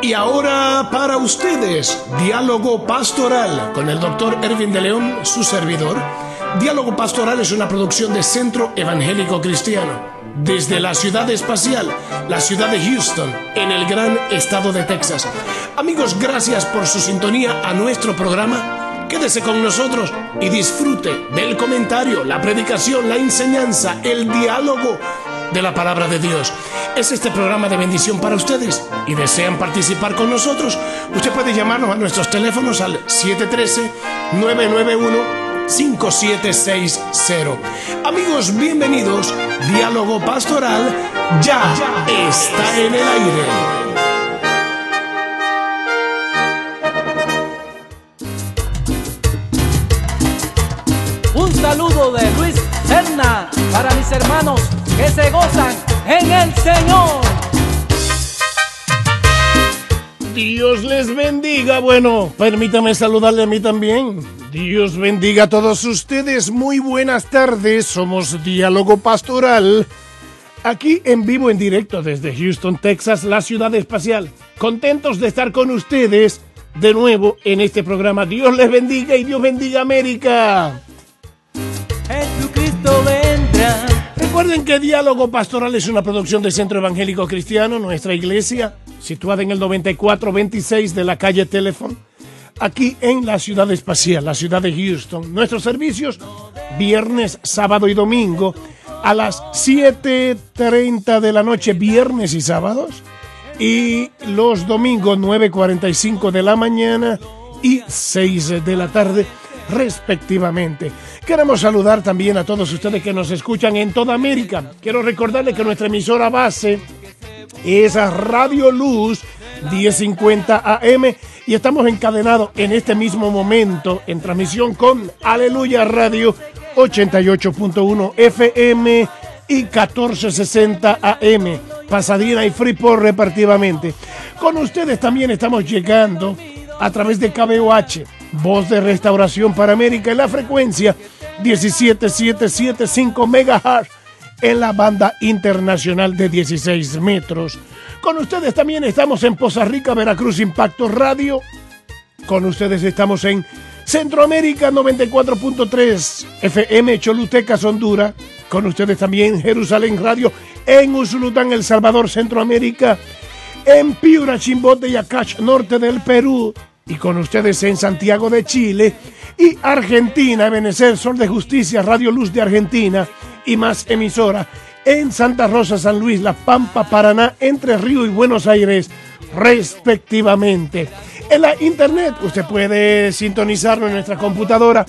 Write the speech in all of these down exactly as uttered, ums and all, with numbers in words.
Y ahora para ustedes, Diálogo Pastoral con el doctor Ervin de León, su servidor. Diálogo Pastoral es una producción de Centro Evangélico Cristiano, desde la ciudad espacial, la ciudad de Houston, en el gran estado de Texas. Amigos, gracias por su sintonía a nuestro programa. Quédese con nosotros y disfrute del comentario, la predicación, la enseñanza, el diálogo de la palabra de Dios. Es este programa de bendición para ustedes y desean participar con nosotros. Usted puede llamarnos a nuestros teléfonos al siete uno tres, nueve nueve uno, cinco siete seis cero. Amigos, bienvenidos. Diálogo Pastoral ya, ya está en el aire. Un saludo de Luis Serna para mis hermanos que se gozan en el Señor. Dios les bendiga. Bueno, permítame saludarle a mí también. Dios bendiga a todos ustedes. Muy buenas tardes. Somos Diálogo Pastoral. Aquí en vivo, en directo desde Houston, Texas, la ciudad espacial. Contentos de estar con ustedes de nuevo en este programa. Dios les bendiga y Dios bendiga América. Jesucristo vendrá. Recuerden que Diálogo Pastoral es una producción del Centro Evangélico Cristiano, nuestra iglesia, situada en el noventa y cuatro veintiséis de la calle Telephone, aquí en la ciudad espacial, la ciudad de Houston. Nuestros servicios, viernes, sábado y domingo, a las siete treinta de la noche, viernes y sábados, y los domingos, nueve cuarenta y cinco de la mañana y seis de la tarde, respectivamente. Queremos saludar también a todos ustedes que nos escuchan en toda América. Quiero recordarles que nuestra emisora base es Radio Luz diez cincuenta A M y estamos encadenados en este mismo momento en transmisión con Aleluya Radio ochenta y ocho punto uno F M y catorce sesenta A M, Pasadena y Freeport respectivamente. Con ustedes también estamos llegando a través de K B O H, Voz de Restauración para América, en la frecuencia diecisiete mil setecientos setenta y cinco megahertz, en la banda internacional de dieciséis metros. Con ustedes también estamos en Poza Rica, Veracruz, Impacto Radio. Con ustedes estamos en Centroamérica, noventa y cuatro punto tres F M, Cholutecas, Honduras. Con ustedes también Jerusalén Radio en Usulután, El Salvador, Centroamérica. En Piura, Chimbote y Acash, norte del Perú. Y con ustedes en Santiago de Chile y Argentina, Ebenecer, Sol de Justicia, Radio Luz de Argentina y más emisora en Santa Rosa, San Luis, La Pampa, Paraná, Entre Ríos y Buenos Aires, respectivamente. En la internet usted puede sintonizarnos en nuestra computadora.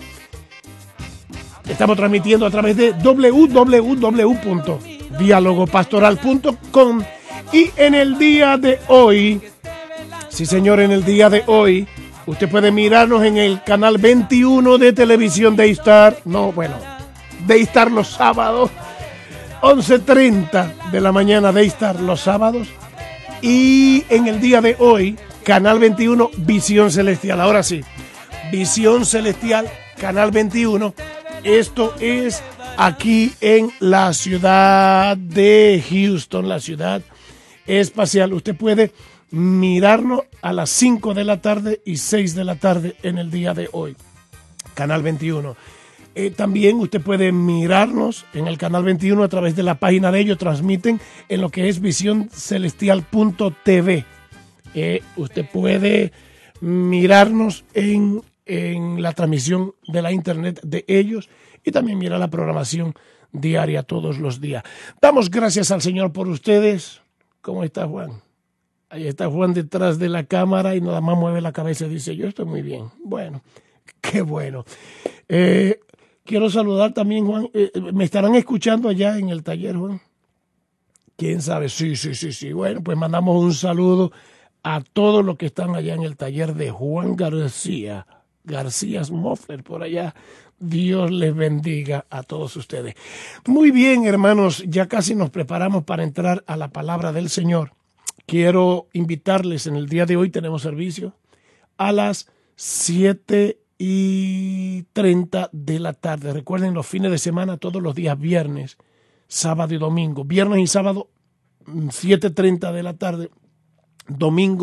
Estamos transmitiendo a través de doble u doble u doble u punto diálogo pastoral punto com. Y en el día de hoy, sí señor, en el día de hoy, usted puede mirarnos en el canal veintiuno de televisión Daystar. No, bueno, Daystar los sábados, once treinta de la mañana Daystar los sábados. Y en el día de hoy, canal veintiuno, Visión Celestial. Ahora sí, Visión Celestial, canal veintiuno. Esto es aquí en la ciudad de Houston, la ciudad espacial. Usted puede mirarnos a las cinco de la tarde y seis de la tarde en el día de hoy. Canal veintiuno. Eh, también usted puede mirarnos en el canal veintiuno a través de la página de ellos. Transmiten en lo que es visión celestial punto t v. Eh, usted puede mirarnos en, en la transmisión de la internet de ellos y también mirar la programación diaria todos los días. Damos gracias al Señor por ustedes. ¿Cómo está Juan? Ahí está Juan detrás de la cámara y nada más mueve la cabeza y dice, yo estoy muy bien. Bueno, qué bueno. Eh, quiero saludar también, Juan. Eh, ¿Me estarán escuchando allá en el taller, Juan? ¿Quién sabe? Sí, sí, sí, sí. Bueno, pues mandamos un saludo a todos los que están allá en el taller de Juan García. García's Muffler por allá. Dios les bendiga a todos ustedes. Muy bien, hermanos, ya casi nos preparamos para entrar a la palabra del Señor. Quiero invitarles, en el día de hoy tenemos servicio a las siete y treinta de la tarde. Recuerden, los fines de semana, todos los días viernes, sábado y domingo. Viernes y sábado, siete y treinta de la tarde. Domingos,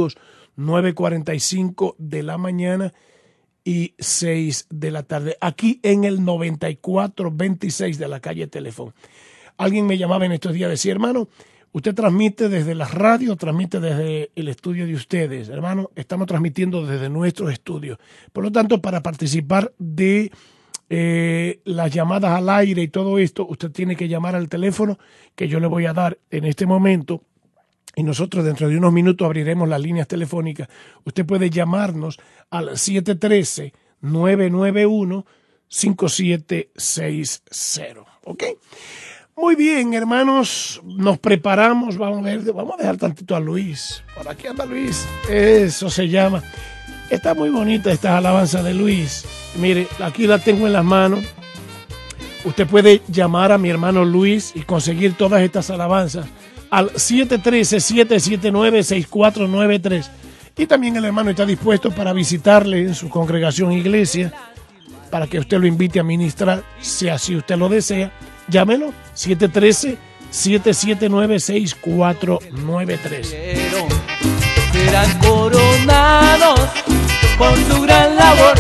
nueve cuarenta y cinco de la mañana y seis de la tarde, aquí en el noventa y cuatro veintiséis de la calle Teléfono. Alguien me llamaba en estos días y decía, hermano, usted transmite desde la radio, transmite desde el estudio de ustedes. Hermano, estamos transmitiendo desde nuestros estudios. Por lo tanto, para participar de eh, las llamadas al aire y todo esto, usted tiene que llamar al teléfono que yo le voy a dar en este momento. Y nosotros dentro de unos minutos abriremos las líneas telefónicas. Usted puede llamarnos al siete uno tres, nueve nueve uno, cinco siete seis cero. ¿Ok? Muy bien, hermanos, nos preparamos. Vamos a ver, vamos a dejar tantito a Luis. Por aquí anda Luis. Eso se llama. Está muy bonita esta alabanza de Luis. Mire, aquí la tengo en las manos. Usted puede llamar a mi hermano Luis y conseguir todas estas alabanzas al siete uno tres, siete siete nueve, seis cuatro nueve tres. Y también el hermano está dispuesto para visitarle en su congregación iglesia, para que usted lo invite a ministrar, si así usted lo desea. Llámelo, siete uno tres, siete siete nueve, seis cuatro nueve tres. Serán coronados por su gran labor.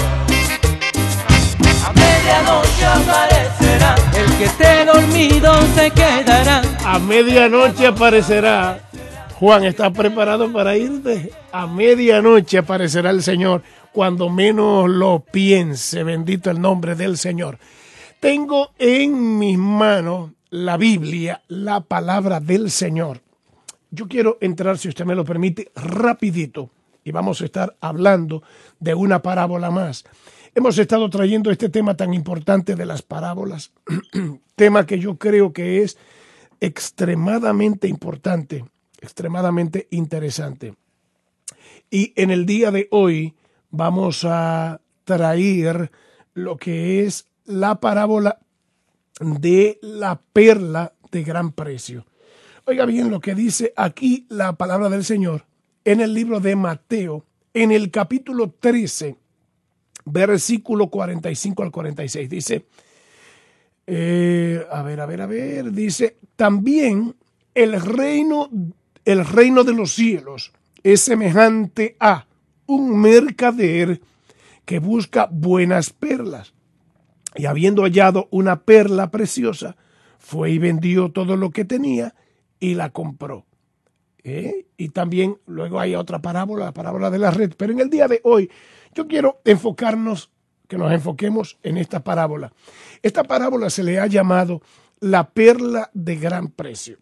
A medianoche aparecerá, el que esté dormido se quedará. A medianoche aparecerá. Juan, ¿estás preparado para irte? A medianoche aparecerá el Señor, cuando menos lo piense. Bendito el nombre del Señor. Tengo en mis manos la Biblia, la palabra del Señor. Yo quiero entrar, si usted me lo permite, rapidito, y vamos a estar hablando de una parábola más. Hemos estado trayendo este tema tan importante de las parábolas, tema que yo creo que es extremadamente importante, extremadamente interesante. Y en el día de hoy vamos a traer lo que es la parábola de la perla de gran precio. Oiga bien lo que dice aquí la palabra del Señor en el libro de Mateo, en el capítulo trece, versículo cuarenta y cinco al cuarenta y seis. Dice, eh, a ver, a ver, a ver, dice, también el reino, el reino de los cielos es semejante a un mercader que busca buenas perlas. Y habiendo hallado una perla preciosa, fue y vendió todo lo que tenía y la compró. ¿Eh? Y también luego hay otra parábola, la parábola de la red. Pero en el día de hoy yo quiero enfocarnos, que nos enfoquemos en esta parábola. Esta parábola se le ha llamado la perla de gran precio.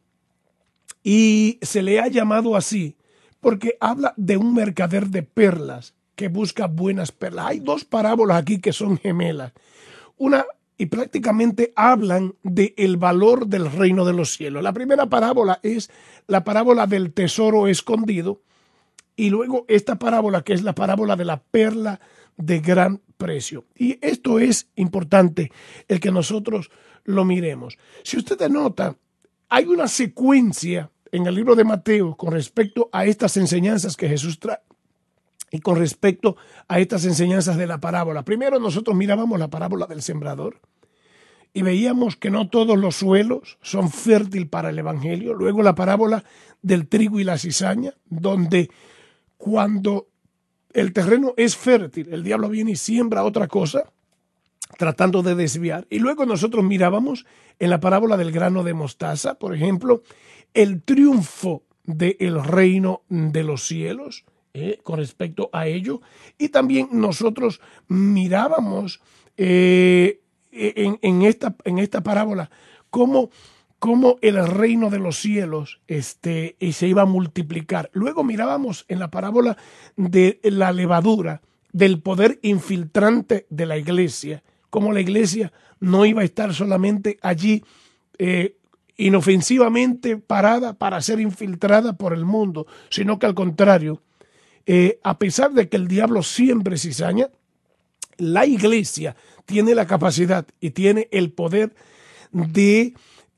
Y se le ha llamado así porque habla de un mercader de perlas que busca buenas perlas. Hay dos parábolas aquí que son gemelas. Una, y prácticamente hablan del valor del reino de los cielos. La primera parábola es la parábola del tesoro escondido, y luego esta parábola que es la parábola de la perla de gran precio. Y esto es importante, el que nosotros lo miremos. Si usted nota, hay una secuencia en el libro de Mateo con respecto a estas enseñanzas que Jesús trae. Y con respecto a estas enseñanzas de la parábola, primero nosotros mirábamos la parábola del sembrador y veíamos que no todos los suelos son fértiles para el evangelio. Luego la parábola del trigo y la cizaña, donde cuando el terreno es fértil, el diablo viene y siembra otra cosa, tratando de desviar. Y luego nosotros mirábamos en la parábola del grano de mostaza, por ejemplo, el triunfo del reino de los cielos, Eh, con respecto a ello. Y también nosotros mirábamos eh, en, en, esta, en esta parábola cómo, cómo el reino de los cielos este, se iba a multiplicar. Luego mirábamos en la parábola de la levadura, del poder infiltrante de la iglesia, cómo la iglesia no iba a estar solamente allí eh, inofensivamente parada para ser infiltrada por el mundo, sino que al contrario, Eh, a pesar de que el diablo siempre cizaña, la iglesia tiene la capacidad y tiene el poder de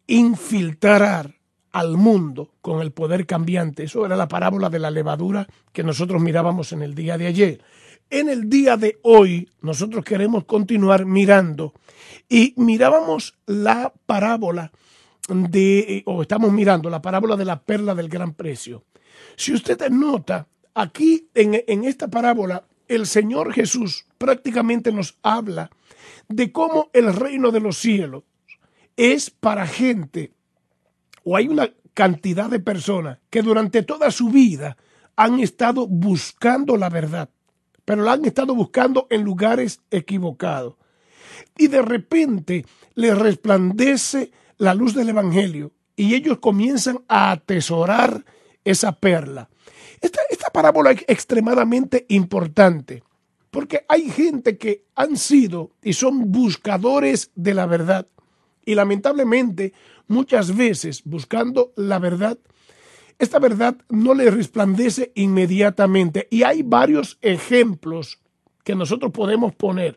infiltrar al mundo con el poder cambiante. Eso era la parábola de la levadura que nosotros mirábamos en el día de ayer. En el día de hoy nosotros queremos continuar mirando y mirábamos la parábola de, o estamos mirando la parábola de la perla del gran precio. Si usted nota, Aquí en, en esta parábola el Señor Jesús prácticamente nos habla de cómo el reino de los cielos es para gente, o hay una cantidad de personas que durante toda su vida han estado buscando la verdad, pero la han estado buscando en lugares equivocados. Y de repente les resplandece la luz del Evangelio y ellos comienzan a atesorar esa perla. Esta, esta parábola es extremadamente importante porque hay gente que han sido y son buscadores de la verdad. Y lamentablemente, muchas veces, buscando la verdad, esta verdad no le resplandece inmediatamente. Y hay varios ejemplos que nosotros podemos poner.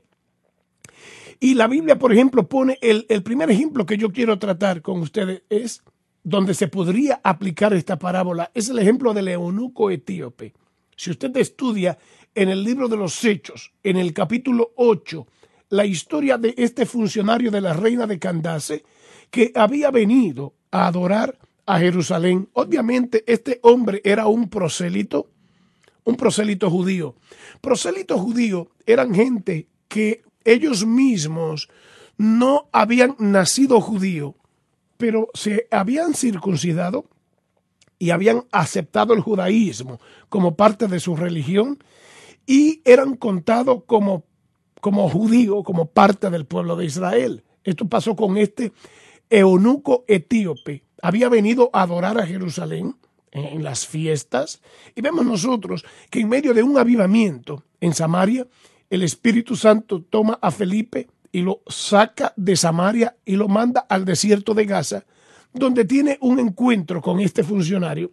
Y la Biblia, por ejemplo, pone el, el primer ejemplo que yo quiero tratar con ustedes es donde se podría aplicar esta parábola. Es el ejemplo del eunuco etíope. Si usted estudia en el libro de los Hechos, en el capítulo ocho, la historia de este funcionario de la reina de Candace que había venido a adorar a Jerusalén. Obviamente este hombre era un prosélito, un prosélito judío. Prosélitos judíos eran gente que ellos mismos no habían nacido judío, pero se habían circuncidado y habían aceptado el judaísmo como parte de su religión y eran contados como como judío, como parte del pueblo de Israel. Esto pasó con este eunuco etíope. Había venido a adorar a Jerusalén en, en las fiestas. Y vemos nosotros que en medio de un avivamiento en Samaria, el Espíritu Santo toma a Felipe y lo saca de Samaria y lo manda al desierto de Gaza, donde tiene un encuentro con este funcionario.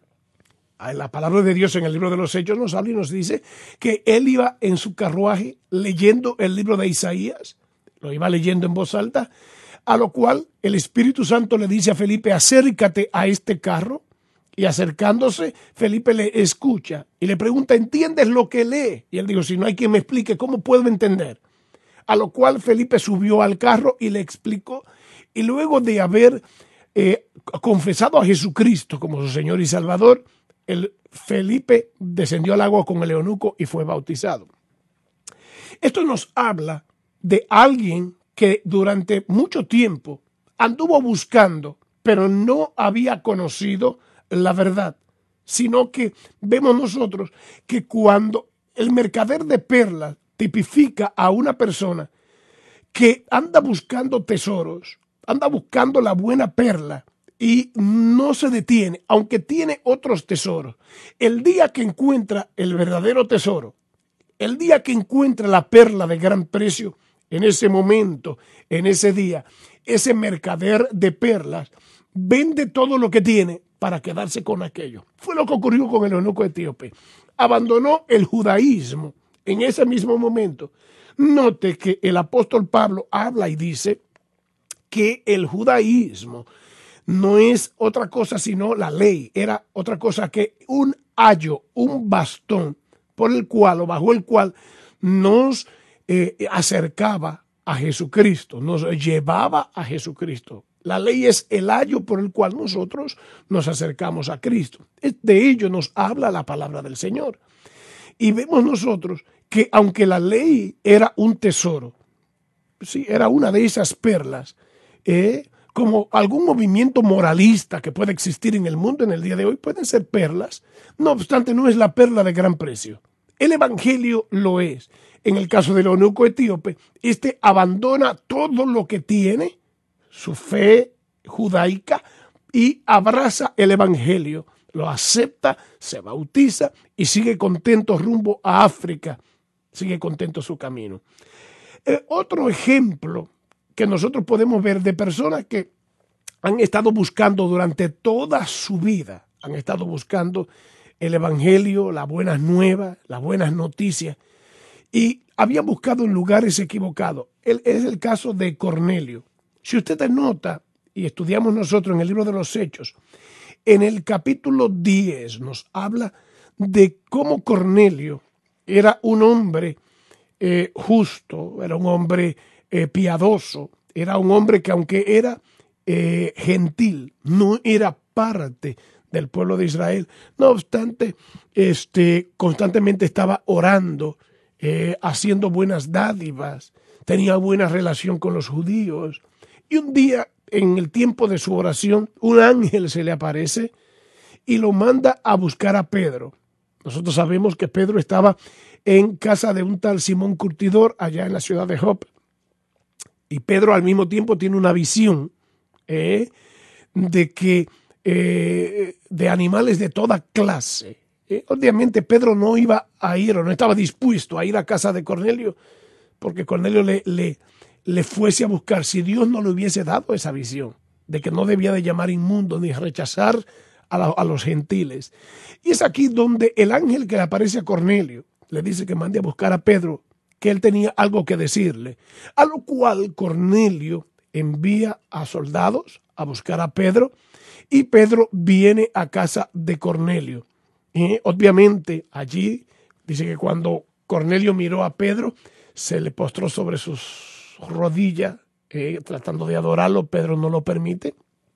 La palabra de Dios en el libro de los Hechos nos habla y nos dice que él iba en su carruaje leyendo el libro de Isaías, lo iba leyendo en voz alta, a lo cual el Espíritu Santo le dice a Felipe, acércate a este carro, y acercándose, Felipe le escucha y le pregunta, ¿entiendes lo que lee? Y él dijo, si no hay quien me explique, ¿cómo puedo entender? A lo cual Felipe subió al carro y le explicó, y luego de haber eh, confesado a Jesucristo como su Señor y Salvador, el Felipe descendió al agua con el eunuco y fue bautizado. Esto nos habla de alguien que durante mucho tiempo anduvo buscando, pero no había conocido la verdad, sino que vemos nosotros que cuando el mercader de perlas tipifica a una persona que anda buscando tesoros, anda buscando la buena perla, y no se detiene, aunque tiene otros tesoros. El día que encuentra el verdadero tesoro, el día que encuentra la perla de gran precio, en ese momento, en ese día, ese mercader de perlas vende todo lo que tiene para quedarse con aquello. Fue lo que ocurrió con el eunuco etíope. Abandonó el judaísmo en ese mismo momento. Note que el apóstol Pablo habla y dice que el judaísmo no es otra cosa sino la ley, era otra cosa que un ayo, un bastón por el cual o bajo el cual nos eh, acercaba a Jesucristo, nos llevaba a Jesucristo. La ley es el ayo por el cual nosotros nos acercamos a Cristo. De ello nos habla la palabra del Señor. Y vemos nosotros que aunque la ley era un tesoro, sí, era una de esas perlas, eh, como algún movimiento moralista que puede existir en el mundo en el día de hoy, pueden ser perlas. No obstante, no es la perla de gran precio. El evangelio lo es. En el caso del eunuco etíope, este abandona todo lo que tiene, su fe judaica, y abraza el evangelio. Lo acepta, se bautiza y sigue contento rumbo a África. Sigue contento su camino. Eh, otro ejemplo que nosotros podemos ver de personas que han estado buscando durante toda su vida, han estado buscando el evangelio, las buenas nuevas, las buenas noticias, y habían buscado en lugares equivocados. Él, es el caso de Cornelio. Si usted nota, y estudiamos nosotros en el libro de los Hechos, en el capítulo diez nos habla de cómo Cornelio era un hombre eh, justo, era un hombre eh, piadoso, era un hombre que aunque era eh, gentil, no era parte del pueblo de Israel. No obstante, este, constantemente estaba orando, eh, haciendo buenas dádivas, tenía buena relación con los judíos. Y un día, en el tiempo de su oración, un ángel se le aparece y lo manda a buscar a Pedro. Nosotros sabemos que Pedro estaba en casa de un tal Simón Curtidor allá en la ciudad de Jope. Y Pedro al mismo tiempo tiene una visión eh, de que eh, de animales de toda clase. Eh, obviamente Pedro no iba a ir o no estaba dispuesto a ir a casa de Cornelio porque Cornelio le, le, le fuese a buscar si Dios no le hubiese dado esa visión de que no debía de llamar inmundo ni rechazar a, la, a los gentiles. Y es aquí donde el ángel que le aparece a Cornelio le dice que mande a buscar a Pedro, que él tenía algo que decirle, a lo cual Cornelio envía a soldados a buscar a Pedro y Pedro viene a casa de Cornelio. Y obviamente allí dice que cuando Cornelio miró a Pedro se le postró sobre sus rodillas eh, tratando de adorarlo. Pedro no lo permite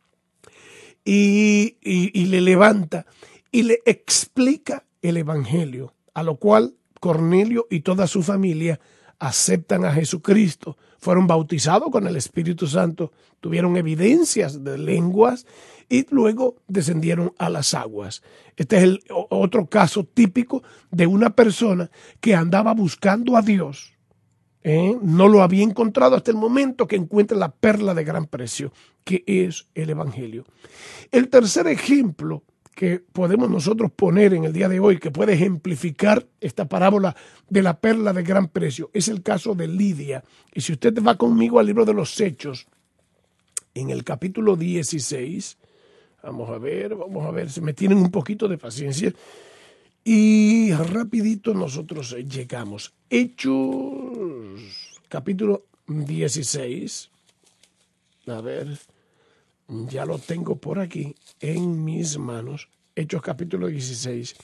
y, y, y le levanta y le explica el evangelio, a lo cual Cornelio y toda su familia aceptan a Jesucristo, fueron bautizados con el Espíritu Santo, tuvieron evidencias de lenguas y luego descendieron a las aguas. Este es el otro caso típico de una persona que andaba buscando a Dios, ¿eh? No lo había encontrado hasta el momento que encuentra la perla de gran precio, que es el Evangelio. El tercer ejemplo que podemos nosotros poner en el día de hoy, que puede ejemplificar esta parábola de la perla de gran precio, es el caso de Lidia. Y si usted va conmigo al libro de los Hechos, en el capítulo dieciséis, vamos a ver, vamos a ver, si me tienen un poquito de paciencia, y rapidito nosotros llegamos. Hechos, capítulo dieciséis, a ver, ya lo tengo por aquí en mis manos. Hechos capítulo dieciséis.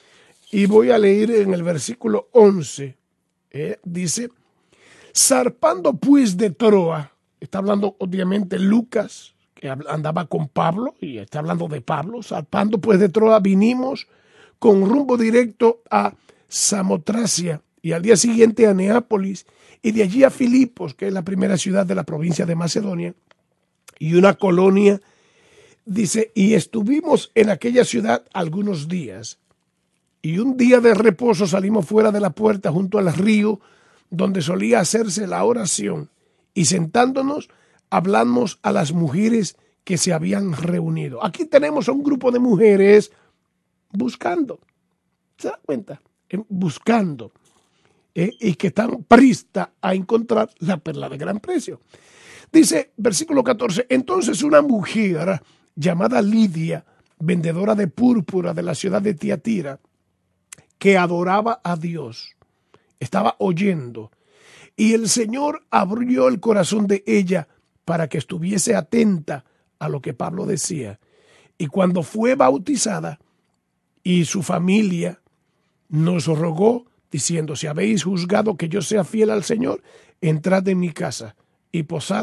Y voy a leer en el versículo once. Eh, dice, zarpando pues de Troa, está hablando obviamente Lucas, que andaba con Pablo, y está hablando de Pablo. Zarpando pues de Troa, vinimos con rumbo directo a Samotracia, y al día siguiente a Neápolis, y de allí a Filipos, que es la primera ciudad de la provincia de Macedonia, y una colonia. Dice, y estuvimos en aquella ciudad algunos días, y un día de reposo salimos fuera de la puerta junto al río donde solía hacerse la oración, y sentándonos hablamos a las mujeres que se habían reunido. Aquí tenemos a un grupo de mujeres buscando, ¿se da cuenta? Buscando, eh, y que están prestas a encontrar la perla de gran precio. Dice, versículo catorce, entonces una mujer llamada Lidia, vendedora de púrpura de la ciudad de Tiatira, que adoraba a Dios, estaba oyendo, y el Señor abrió el corazón de ella para que estuviese atenta a lo que Pablo decía. Y cuando fue bautizada y su familia nos rogó, diciendo, si habéis juzgado que yo sea fiel al Señor, entrad en mi casa y posad,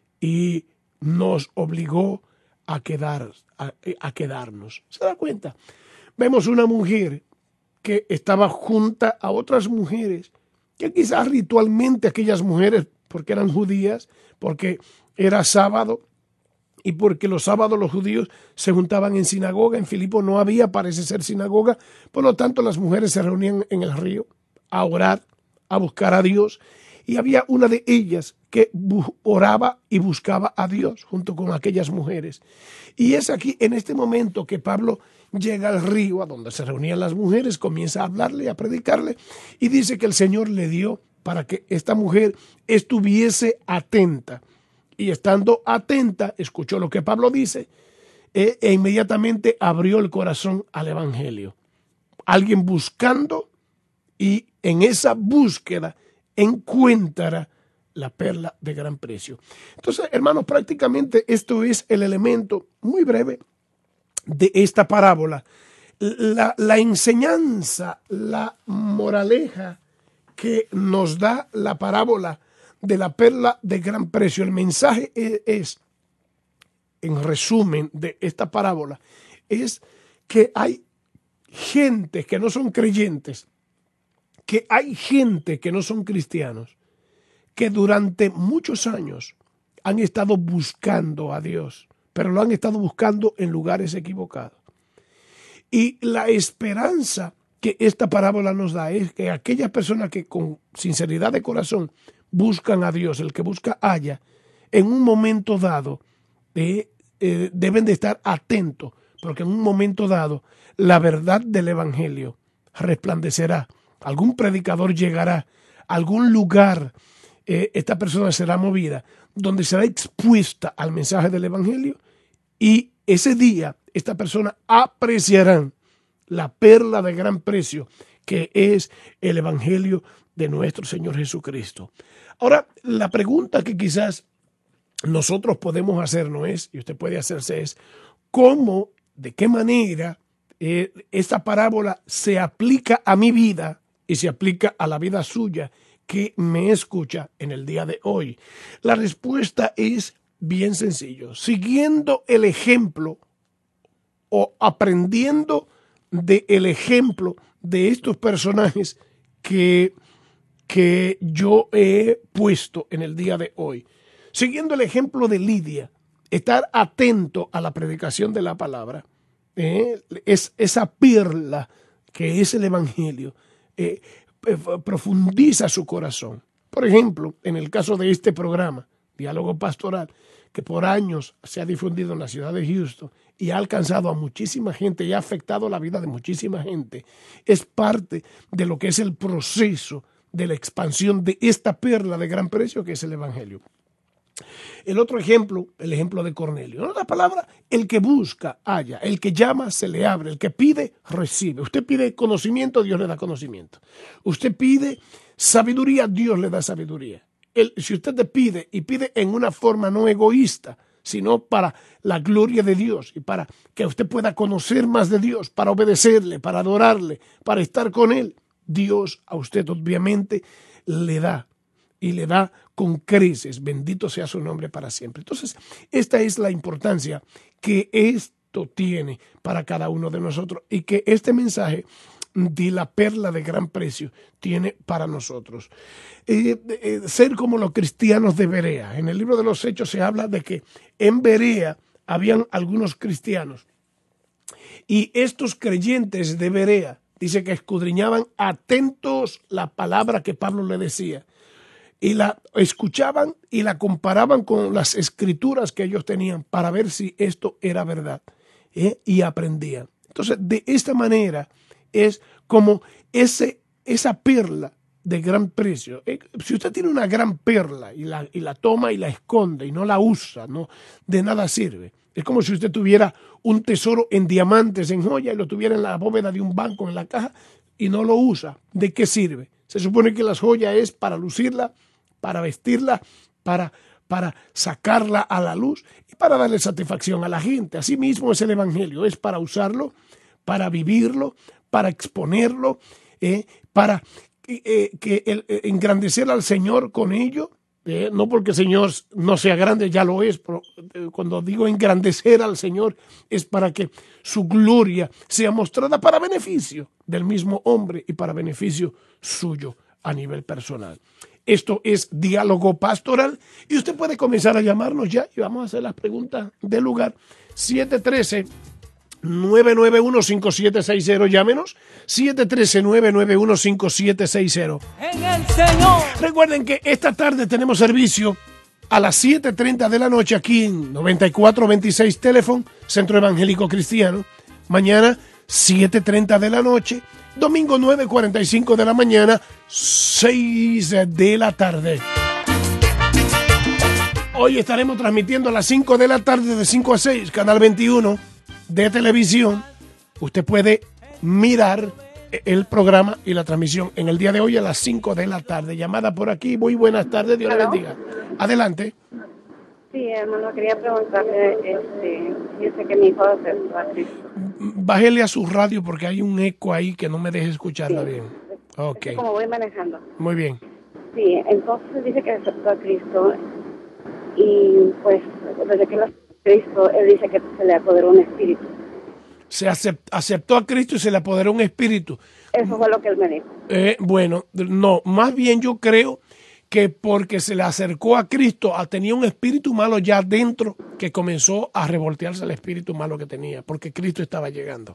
y nos obligó a, quedar, a, a quedarnos. ¿Se da cuenta? Vemos una mujer que estaba junta a otras mujeres, que quizás ritualmente aquellas mujeres, porque eran judías, porque era sábado, y porque los sábados los judíos se juntaban en sinagoga. En Filipo no había, parece ser, sinagoga, por lo tanto las mujeres se reunían en el río a orar, a buscar a Dios, y había una de ellas que oraba y buscaba a Dios junto con aquellas mujeres. Y es aquí, en este momento, que Pablo llega al río a donde se reunían las mujeres, comienza a hablarle, a predicarle, y dice que el Señor le dio para que esta mujer estuviese atenta. Y estando atenta, escuchó lo que Pablo dice, e, e inmediatamente abrió el corazón al evangelio. Alguien buscando, y en esa búsqueda encuentra la perla de gran precio. Entonces, hermanos, prácticamente esto es el elemento muy breve de esta parábola. La, la enseñanza, la moraleja que nos da la parábola de la perla de gran precio. El mensaje es, es, en resumen de esta parábola, es que hay gente que no son creyentes, que hay gente que no son cristianos, que durante muchos años han estado buscando a Dios, pero lo han estado buscando en lugares equivocados. Y la esperanza que esta parábola nos da es que aquellas personas que con sinceridad de corazón buscan a Dios, el que busca halla, en un momento dado eh, eh, deben de estar atentos, porque en un momento dado la verdad del evangelio resplandecerá, algún predicador llegará, algún lugar eh, esta persona será movida, donde será expuesta al mensaje del evangelio, y ese día esta persona apreciarán la perla de gran precio que es el evangelio de nuestro Señor Jesucristo. Ahora, la pregunta que quizás nosotros podemos hacernos es, y usted puede hacerse, es cómo, de qué manera eh, esta parábola se aplica a mi vida y se aplica a la vida suya que me escucha en el día de hoy. La respuesta es bien sencillo, siguiendo el ejemplo o aprendiendo del ejemplo de estos personajes que, que yo he puesto en el día de hoy. Siguiendo el ejemplo de Lidia, estar atento a la predicación de la palabra, eh, es esa perla que es el evangelio, eh, profundiza su corazón. Por ejemplo, en el caso de este programa, Diálogo Pastoral, que por años se ha difundido en la ciudad de Houston y ha alcanzado a muchísima gente y ha afectado la vida de muchísima gente, es parte de lo que es el proceso de la expansión de esta perla de gran precio que es el evangelio. El otro ejemplo, el ejemplo de Cornelio. En otra palabra, el que busca, halla. El que llama, se le abre. El que pide, recibe. Usted pide conocimiento, Dios le da conocimiento. Usted pide sabiduría, Dios le da sabiduría. El, si usted te pide y pide en una forma no egoísta, sino para la gloria de Dios y para que usted pueda conocer más de Dios, para obedecerle, para adorarle, para estar con Él, Dios a usted obviamente le da. Y le da con creces, bendito sea su nombre para siempre. Entonces, esta es la importancia que esto tiene para cada uno de nosotros y que este mensaje de la perla de gran precio tiene para nosotros. Eh, eh, ser como los cristianos de Berea. En el libro de los Hechos se habla de que en Berea habían algunos cristianos y estos creyentes de Berea, dice que escudriñaban atentos la palabra que Pablo le decía. Y la escuchaban y la comparaban con las escrituras que ellos tenían para ver si esto era verdad, ¿eh? Y aprendían. Entonces, de esta manera es como ese, esa perla de gran precio. Eh, si usted tiene una gran perla y la, y la toma y la esconde y no la usa, no, de nada sirve. Es como si usted tuviera un tesoro en diamantes, en joya, y lo tuviera en la bóveda de un banco, en la caja, y no lo usa. ¿De qué sirve? Se supone que la joya es para lucirla, para vestirla, para, para sacarla a la luz y para darle satisfacción a la gente. Así mismo es el evangelio, es para usarlo, para vivirlo, para exponerlo, eh, para eh, que el, eh, engrandecer al Señor con ello, eh, no porque el Señor no sea grande, ya lo es, pero eh, cuando digo engrandecer al Señor es para que su gloria sea mostrada para beneficio del mismo hombre y para beneficio suyo a nivel personal. Esto es Diálogo Pastoral y usted puede comenzar a llamarnos ya y vamos a hacer las preguntas del lugar. siete uno tres, nueve nueve uno, cinco siete seis cero, llámenos. siete uno tres, nueve nueve uno, cinco siete seis cero. En el Señor. Recuerden que esta tarde tenemos servicio a las siete treinta de la noche aquí en noventa y cuatro veintiséis Teléfono, Centro Evangélico Cristiano. Mañana siete treinta de la noche. Domingo nueve cuarenta y cinco de la mañana, seis de la tarde. Hoy estaremos transmitiendo a las cinco de la tarde, de cinco a seis, Canal veintiuno de televisión. Usted puede mirar el programa y la transmisión en el día de hoy a las cinco de la tarde. Llamada por aquí. Muy buenas tardes, Dios le bendiga. Adelante. Sí, hermano, quería preguntarle, este, yo sé que mi hijo aceptó a Cristo. Bájele a su radio porque hay un eco ahí que no me deja escucharla Sí. bien. Ok. Es como voy manejando. Muy bien. Sí, entonces dice que aceptó a Cristo y pues desde que él aceptó a Cristo, él dice que se le apoderó un espíritu. Se acept, aceptó a Cristo y se le apoderó un espíritu. Eso fue lo que él me dijo. Eh, bueno, no, más bien yo creo que porque se le acercó a Cristo, tenía un espíritu malo ya dentro que comenzó a revoltearse el espíritu malo que tenía, porque Cristo estaba llegando.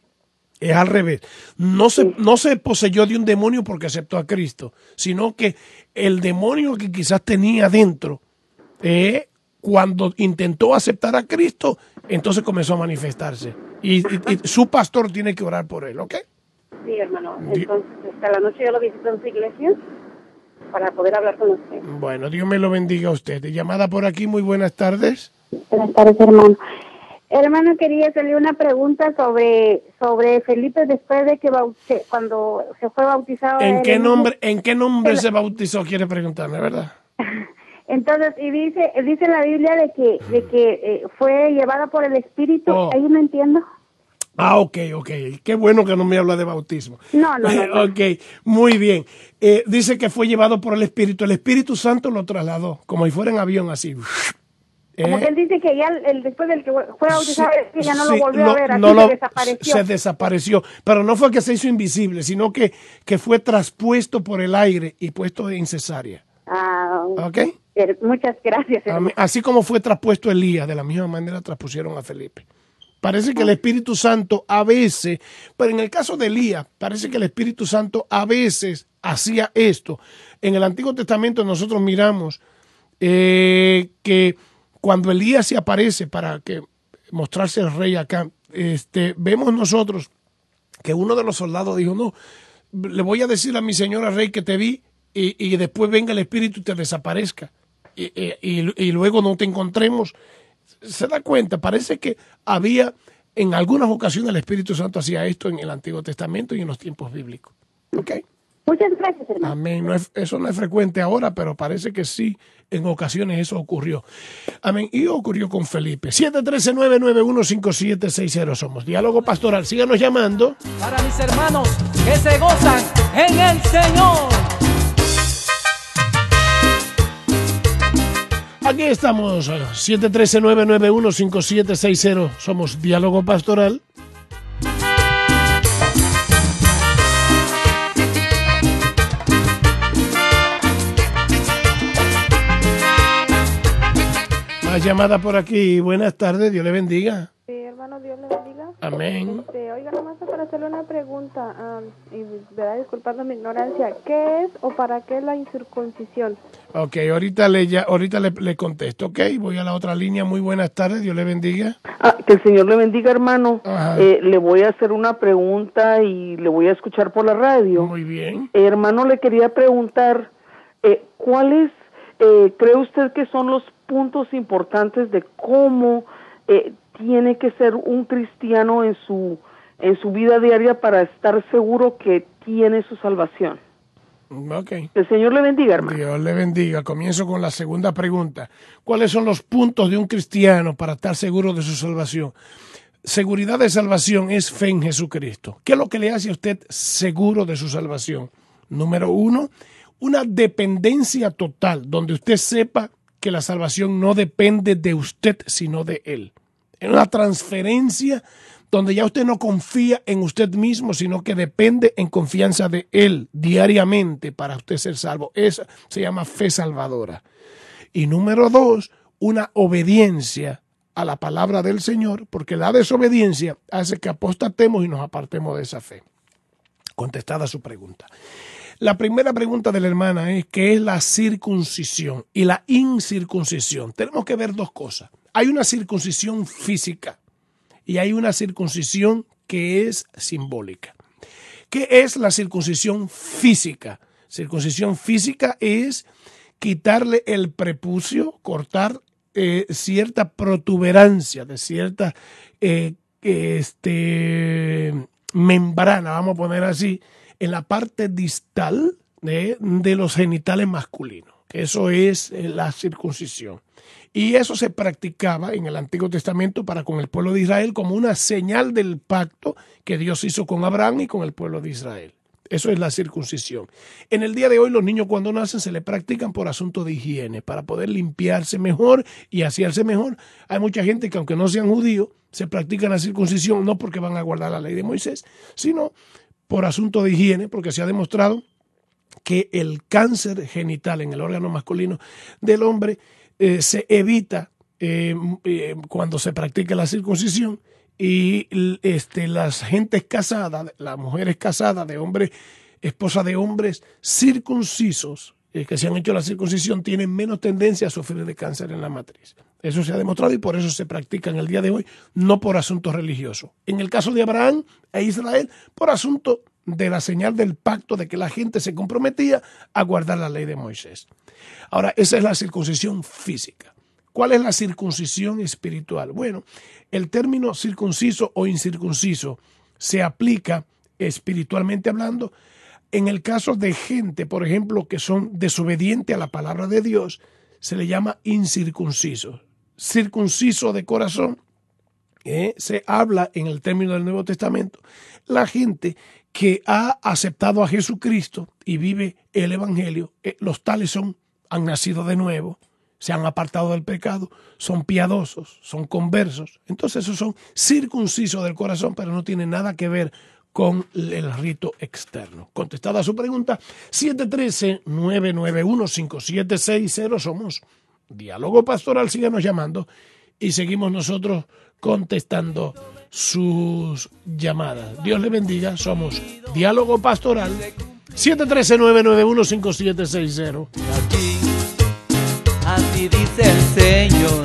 Es al revés. No se, sí. no se poseyó de un demonio porque aceptó a Cristo, sino que el demonio que quizás tenía dentro, eh, cuando intentó aceptar a Cristo, entonces comenzó a manifestarse. Y, y, y su pastor tiene que orar por él, ¿ok? Sí, hermano. Entonces, hasta la noche yo lo visito en su iglesia para poder hablar con usted. Bueno, Dios me lo bendiga a usted. Llamada por aquí, muy buenas tardes. Buenas tardes, hermano. Hermano, quería hacerle una pregunta sobre sobre Felipe después de que baute, cuando se fue bautizado. ¿En qué nombre, en qué nombre se bautizó? Quiere preguntarme, ¿verdad? Entonces, y dice dice en la Biblia de que de que eh, fue llevada por el Espíritu. Oh. Ahí no entiendo. Ah, ok, ok. Qué bueno que no me habla de bautismo. No, no, no. no. Ok, muy bien. Eh, dice que fue llevado por el Espíritu. El Espíritu Santo lo trasladó, como si fuera en avión así. Como eh, que él dice que ya el, después del que fue bautizado, sí, ya no sí, lo volvió no, a ver, así no se lo, desapareció. Se desapareció. Pero no fue que se hizo invisible, sino que, que fue traspuesto por el aire y puesto en cesárea. Ah, ¿ok? Muchas gracias. Hermano. Así como fue traspuesto Elías, de la misma manera traspusieron a Felipe. Parece que el Espíritu Santo a veces, pero en el caso de Elías, parece que el Espíritu Santo a veces hacía esto. En el Antiguo Testamento nosotros miramos eh, que cuando Elías se aparece para que mostrarse el rey acá, este, vemos nosotros que uno de los soldados dijo, no, le voy a decir a mi señora rey que te vi y, y después venga el Espíritu y te desaparezca y, y, y, y luego no te encontremos. Se da cuenta, parece que había en algunas ocasiones el Espíritu Santo hacía esto en el Antiguo Testamento y en los tiempos bíblicos. ¿Ok? Muchas gracias, hermano. Amén. No es, eso no es frecuente ahora, pero parece que sí, en ocasiones eso ocurrió. Amén. Y ocurrió con Felipe. siete uno tres, nueve nueve uno, cinco siete seis cero somos. Diálogo Pastoral. Síganos llamando. Para mis hermanos que se gozan en el Señor. Aquí estamos, siete uno tres, nueve nueve uno, cinco siete seis cero. Somos Diálogo Pastoral. Más llamada por aquí. Buenas tardes, Dios le bendiga. Sí, hermano, Dios le bendiga. Amén. Este, oiga, nomás para hacerle una pregunta, um, y verá, disculpando mi ignorancia, ¿qué es o para qué la incircuncisión? Ok, ahorita le ya, ahorita le, le contesto, ok, voy a la otra línea. Muy buenas tardes, Dios le bendiga. Ah, que el Señor le bendiga, hermano. Eh, le voy a hacer una pregunta y le voy a escuchar por la radio. Muy bien. Eh, hermano, le quería preguntar, eh, ¿cuáles eh, cree usted que son los puntos importantes de cómo eh, tiene que ser un cristiano en su en su vida diaria para estar seguro que tiene su salvación? Okay. El Señor le bendiga, hermano. Dios le bendiga. Comienzo con la segunda pregunta. ¿Cuáles son los puntos de un cristiano para estar seguro de su salvación? Seguridad de salvación es fe en Jesucristo. ¿Qué es lo que le hace a usted seguro de su salvación? Número uno, una dependencia total, donde usted sepa que la salvación no depende de usted, sino de Él. Es una transferencia donde ya usted no confía en usted mismo, sino que depende en confianza de Él diariamente para usted ser salvo. Esa se llama fe salvadora. Y número dos, una obediencia a la palabra del Señor, porque la desobediencia hace que apostatemos y nos apartemos de esa fe. Contestada su pregunta. La primera pregunta de la hermana es ¿qué es la circuncisión y la incircuncisión? Tenemos que ver dos cosas. Hay una circuncisión física y hay una circuncisión que es simbólica. ¿Qué es la circuncisión física? Circuncisión física es quitarle el prepucio, cortar eh, cierta protuberancia de cierta eh, este, membrana, vamos a poner así, en la parte distal de, de los genitales masculinos. Eso es la circuncisión. Y eso se practicaba en el Antiguo Testamento para con el pueblo de Israel como una señal del pacto que Dios hizo con Abraham y con el pueblo de Israel. Eso es la circuncisión. En el día de hoy los niños cuando nacen se les practican por asunto de higiene, para poder limpiarse mejor y asearse mejor. Hay mucha gente que aunque no sean judíos, se practican la circuncisión no porque van a guardar la ley de Moisés, sino por asunto de higiene, porque se ha demostrado que el cáncer genital en el órgano masculino del hombre eh, se evita eh, eh, cuando se practica la circuncisión. Y este, las gentes casadas, las mujeres casadas de hombres, esposas de hombres circuncisos, eh, que se han hecho la circuncisión, tienen menos tendencia a sufrir de cáncer en la matriz. Eso se ha demostrado y por eso se practica en el día de hoy, no por asuntos religiosos. En el caso de Abraham e Israel, por asunto de la señal del pacto de que la gente se comprometía a guardar la ley de Moisés. Ahora, esa es la circuncisión física. ¿Cuál es la circuncisión espiritual? Bueno, el término circunciso o incircunciso se aplica espiritualmente hablando en el caso de gente, por ejemplo, que son desobedientes a la palabra de Dios, se le llama incircunciso. Circunciso de corazón, eh, se habla en el término del Nuevo Testamento, la gente que ha aceptado a Jesucristo y vive el Evangelio, eh, los tales son, han nacido de nuevo, se han apartado del pecado, son piadosos, son conversos. Entonces esos son circuncisos del corazón, pero no tienen nada que ver con el rito externo. Contestada su pregunta, siete uno tres, nueve nueve uno, cinco siete seis cero, somos Diálogo Pastoral, síganos llamando y seguimos nosotros contestando sus llamadas. Dios le bendiga, somos Diálogo Pastoral, siete uno tres, nueve nueve uno, cinco siete seis cero. Así dice el Señor,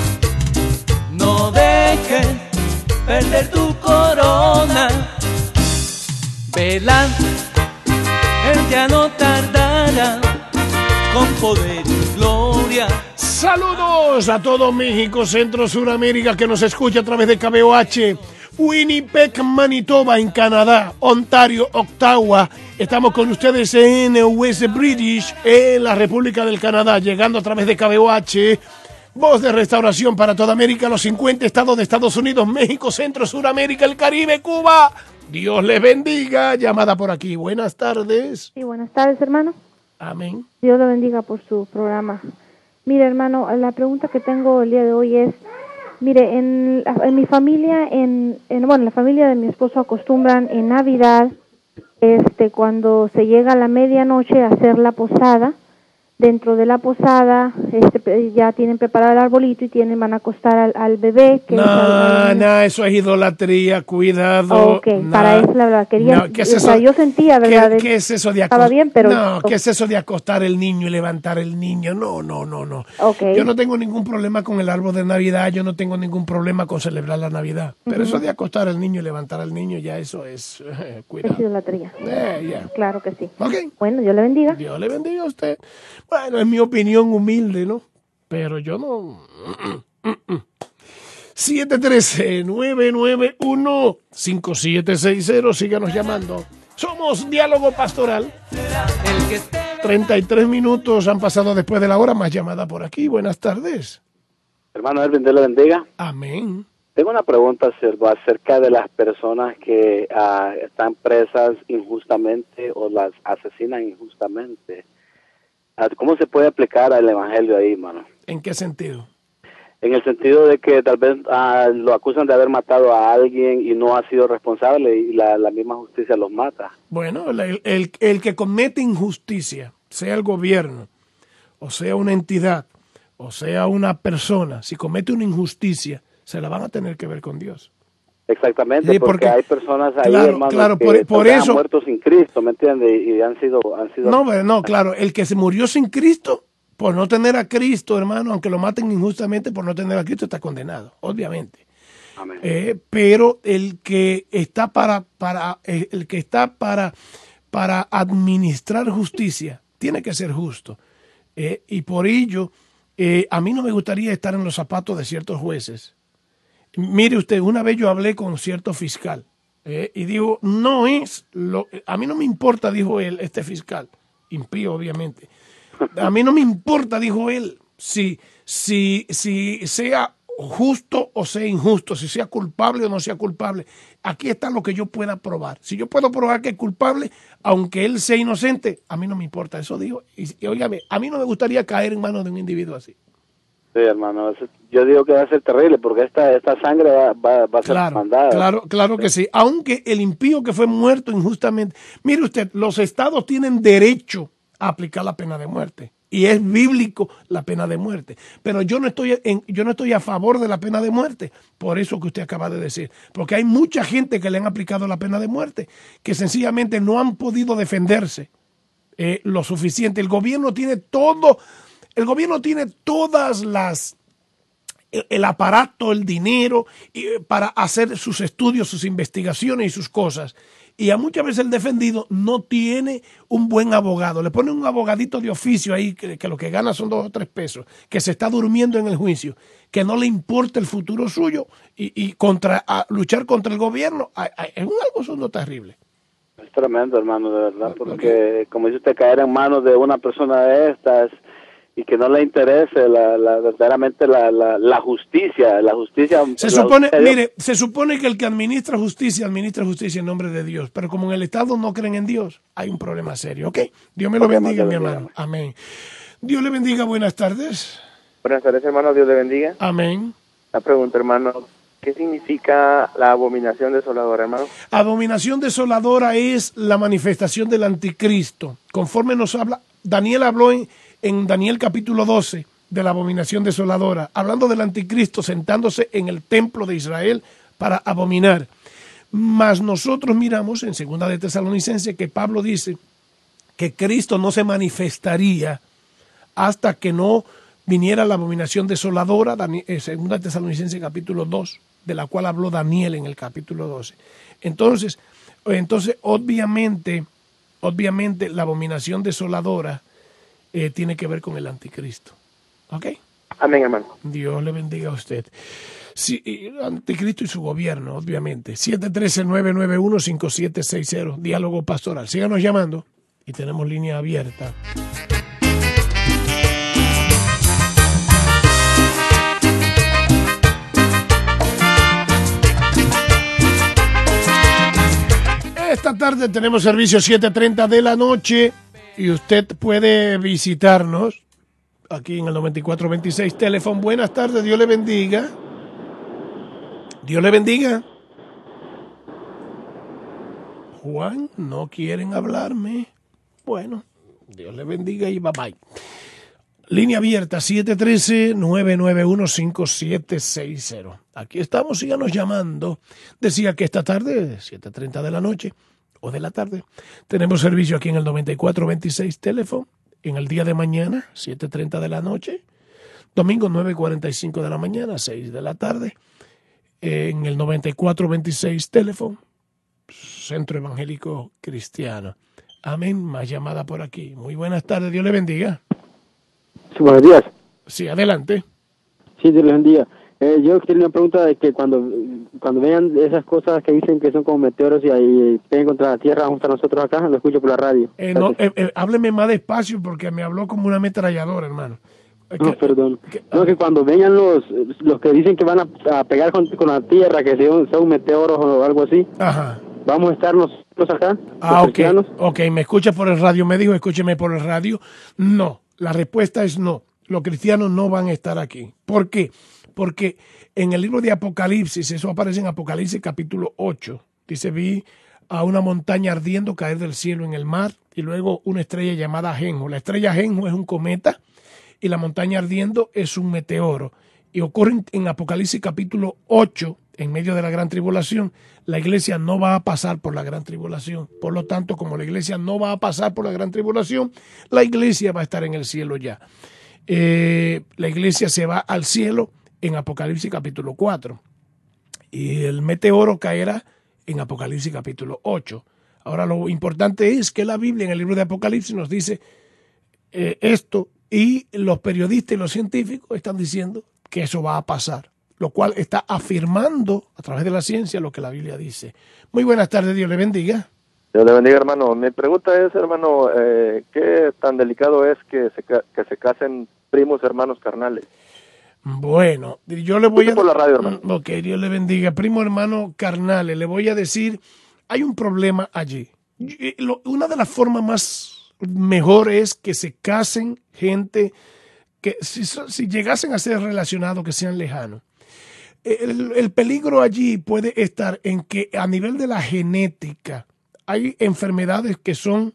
no dejes perder tu corona, velad, Él ya no tardará, con poder y gloria. Saludos a todo México, Centro, Suramérica, que nos escucha a través de K B O H, Winnipeg, Manitoba, en Canadá, Ontario, Ottawa. Estamos con ustedes en West British, en la República del Canadá, llegando a través de K B O H, voz de restauración para toda América, los cincuenta estados de Estados Unidos, México, Centro, Suramérica, el Caribe, Cuba. Dios les bendiga. Llamada por aquí. Buenas tardes. Sí, buenas tardes, hermano. Amén. Dios lo bendiga por su programa. Mire, hermano, la pregunta que tengo el día de hoy es, mire, en, en mi familia, en, en bueno, la familia de mi esposo acostumbran en Navidad, este, cuando se llega a la medianoche a hacer la posada. Dentro de la posada, este, ya tienen preparado el arbolito y tienen, van a acostar al, al bebé. Que no, al, no, eso es idolatría, cuidado. Ok, no, para eso la verdad, quería, no, ¿qué es o eso? sea, yo sentía, ¿verdad? ¿Qué, qué es eso de Estaba bien, pero... No, ¿qué es eso de acostar el niño y levantar el niño? No, no, no, no. Okay. Yo no tengo ningún problema con el árbol de Navidad, yo no tengo ningún problema con celebrar la Navidad. Pero uh-huh. eso de acostar al niño y levantar al niño, ya eso es... Eh, cuidado. Es idolatría. Eh, yeah. Claro que sí. Okay. Bueno, Dios le bendiga. Dios le bendiga a usted. Bueno, es mi opinión humilde, ¿no? Pero yo no... siete uno tres, nueve nueve uno, cinco siete seis cero, síganos llamando. Somos Diálogo Pastoral. treinta y tres minutos han pasado después de la hora, más llamada por aquí. Buenas tardes. Hermano Elvin, Dios le bendiga. Amén. Tengo una pregunta, siervo, acerca de las personas que uh, están presas injustamente o las asesinan injustamente. ¿Cómo se puede aplicar el evangelio ahí, hermano? ¿En qué sentido? En el sentido de que tal vez uh, lo acusan de haber matado a alguien y no ha sido responsable y la, la misma justicia los mata. Bueno, el, el, el que comete injusticia, sea el gobierno, o sea una entidad, o sea una persona, si comete una injusticia, se la van a tener que ver con Dios. Exactamente, sí, porque, porque hay personas ahí, claro, hermano, claro, que por, por eso, han muerto sin Cristo, ¿me entiendes? Y han sido, han sido... No, no, claro, el que se murió sin Cristo, por no tener a Cristo, hermano, aunque lo maten injustamente por no tener a Cristo, está condenado, obviamente. Amén. Eh, pero el que está para, para, eh, el que está para, para administrar justicia, tiene que ser justo. Eh, y por ello, eh, a mí no me gustaría estar en los zapatos de ciertos jueces. Mire usted, una vez yo hablé con cierto fiscal eh, y digo, no es, lo, a mí no me importa, dijo él, este fiscal, impío obviamente, a mí no me importa, dijo él, si, si, si sea justo o sea injusto, si sea culpable o no sea culpable. Aquí está lo que yo pueda probar. Si yo puedo probar que es culpable, aunque él sea inocente, a mí no me importa. Eso digo. Y, y óigame, a mí no me gustaría caer en manos de un individuo así. Sí, hermano, yo digo que va a ser terrible porque esta esta sangre va, va, va a ser Claro, mandada. claro, claro que sí. Aunque el impío que fue muerto injustamente, mire usted, los estados tienen derecho a aplicar la pena de muerte y es bíblico la pena de muerte. Pero yo no estoy en, yo no estoy a favor de la pena de muerte, por eso que usted acaba de decir, porque hay mucha gente que le han aplicado la pena de muerte que sencillamente no han podido defenderse eh, lo suficiente. El gobierno tiene todo. El gobierno tiene todas las, el, el aparato, el dinero y, para hacer sus estudios, sus investigaciones y sus cosas. Y a muchas veces el defendido no tiene un buen abogado. Le pone un abogadito de oficio ahí que, que lo que gana son dos o tres pesos, que se está durmiendo en el juicio, que no le importa el futuro suyo y, y contra, a luchar contra el gobierno. A, a, es un algo son terrible. Es tremendo, hermano, de verdad, porque como dice usted, caer en manos de una persona de estas y que no le interese la, la verdaderamente la, la, la justicia, la justicia. Se la supone, justicia, mire, se supone que el que administra justicia, administra justicia en nombre de Dios, pero como en el Estado no creen en Dios, hay un problema serio, ¿ok? Dios me lo bendiga, mi hermano. Amén. Dios le bendiga, buenas tardes. Buenas tardes, hermano, Dios le bendiga. Amén. La pregunta, hermano, ¿qué significa la abominación desoladora, hermano? Abominación desoladora es la manifestación del anticristo. Conforme nos habla, Daniel habló en, en Daniel capítulo doce de la abominación desoladora, hablando del anticristo sentándose en el templo de Israel para abominar. Mas nosotros miramos en segunda de Tesalonicenses que Pablo dice que Cristo no se manifestaría hasta que no viniera la abominación desoladora, segunda de Tesalonicenses capítulo dos, de la cual habló Daniel en el capítulo doce. Entonces, entonces obviamente, obviamente la abominación desoladora eh, tiene que ver con el anticristo. ¿Ok? Amén, hermano. Dios le bendiga a usted. Sí, el anticristo y su gobierno, obviamente. siete uno tres, nueve nueve uno, cinco siete seis cero, diálogo pastoral. Síganos llamando y tenemos línea abierta. Esta tarde tenemos servicio siete treinta de la noche y usted puede visitarnos aquí en el noventa y cuatro veintiséis teléfono. Buenas tardes, Dios le bendiga. Dios le bendiga. Juan, no quieren hablarme. Bueno, Dios le bendiga y bye bye. Línea abierta siete uno tres, nueve nueve uno, cinco siete seis cero. Aquí estamos, síganos llamando. Decía que esta tarde, siete treinta de la noche o de la tarde, tenemos servicio aquí en el noventa y cuatro veintiséis teléfono. En el día de mañana, siete treinta de la noche. Domingo, nueve cuarenta y cinco de la mañana, seis de la tarde. En el noventa y cuatro veintiséis teléfono. Centro Evangélico Cristiano. Amén. Más llamada por aquí. Muy buenas tardes. Dios le bendiga. Sí, buenos días. Sí, adelante. Sí, Dios les bendiga. Eh, yo tenía una pregunta de que cuando cuando vean esas cosas que dicen que son como meteoros y ahí peguen contra la tierra, vamos a estar nosotros acá, lo escucho por la radio. Eh, no, eh, eh, hábleme más despacio porque me habló como una ametralladora, hermano. No, perdón. Que, no, que cuando vengan los los que dicen que van a, a pegar con, con la tierra, que son, son meteoros o algo así, ajá, vamos a estar nosotros acá. Ah, ok. Ok, me escucha por el radio, me dijo, escúcheme por el radio. No, la respuesta es no. Los cristianos no van a estar aquí. ¿Por qué? Porque en el libro de Apocalipsis, eso aparece en Apocalipsis capítulo ocho, dice, vi a una montaña ardiendo caer del cielo en el mar y luego una estrella llamada Ajenjo. La estrella Ajenjo es un cometa y la montaña ardiendo es un meteoro. Y ocurre en Apocalipsis capítulo ocho, en medio de la gran tribulación. La iglesia no va a pasar por la gran tribulación. Por lo tanto, como la iglesia no va a pasar por la gran tribulación, la iglesia va a estar en el cielo ya. Eh, la iglesia se va al cielo en Apocalipsis capítulo cuatro y el meteoro caerá en Apocalipsis capítulo ocho. Ahora lo importante es que la Biblia en el libro de Apocalipsis nos dice eh, esto y los periodistas y los científicos están diciendo que eso va a pasar, lo cual está afirmando a través de la ciencia lo que la Biblia dice. Muy buenas tardes, Dios le bendiga. Dios le bendiga, hermano. Mi pregunta es, hermano, eh, ¿qué tan delicado es que se, que se casen primos hermanos carnales? Bueno, yo le voy a... por la radio, hermano. Ok, Dios le bendiga. Primo hermano carnales, le voy a decir, hay un problema allí. Una de las formas más mejor es que se casen gente que si, si llegasen a ser relacionados, que sean lejanos. El, el peligro allí puede estar en que a nivel de la genética hay enfermedades que son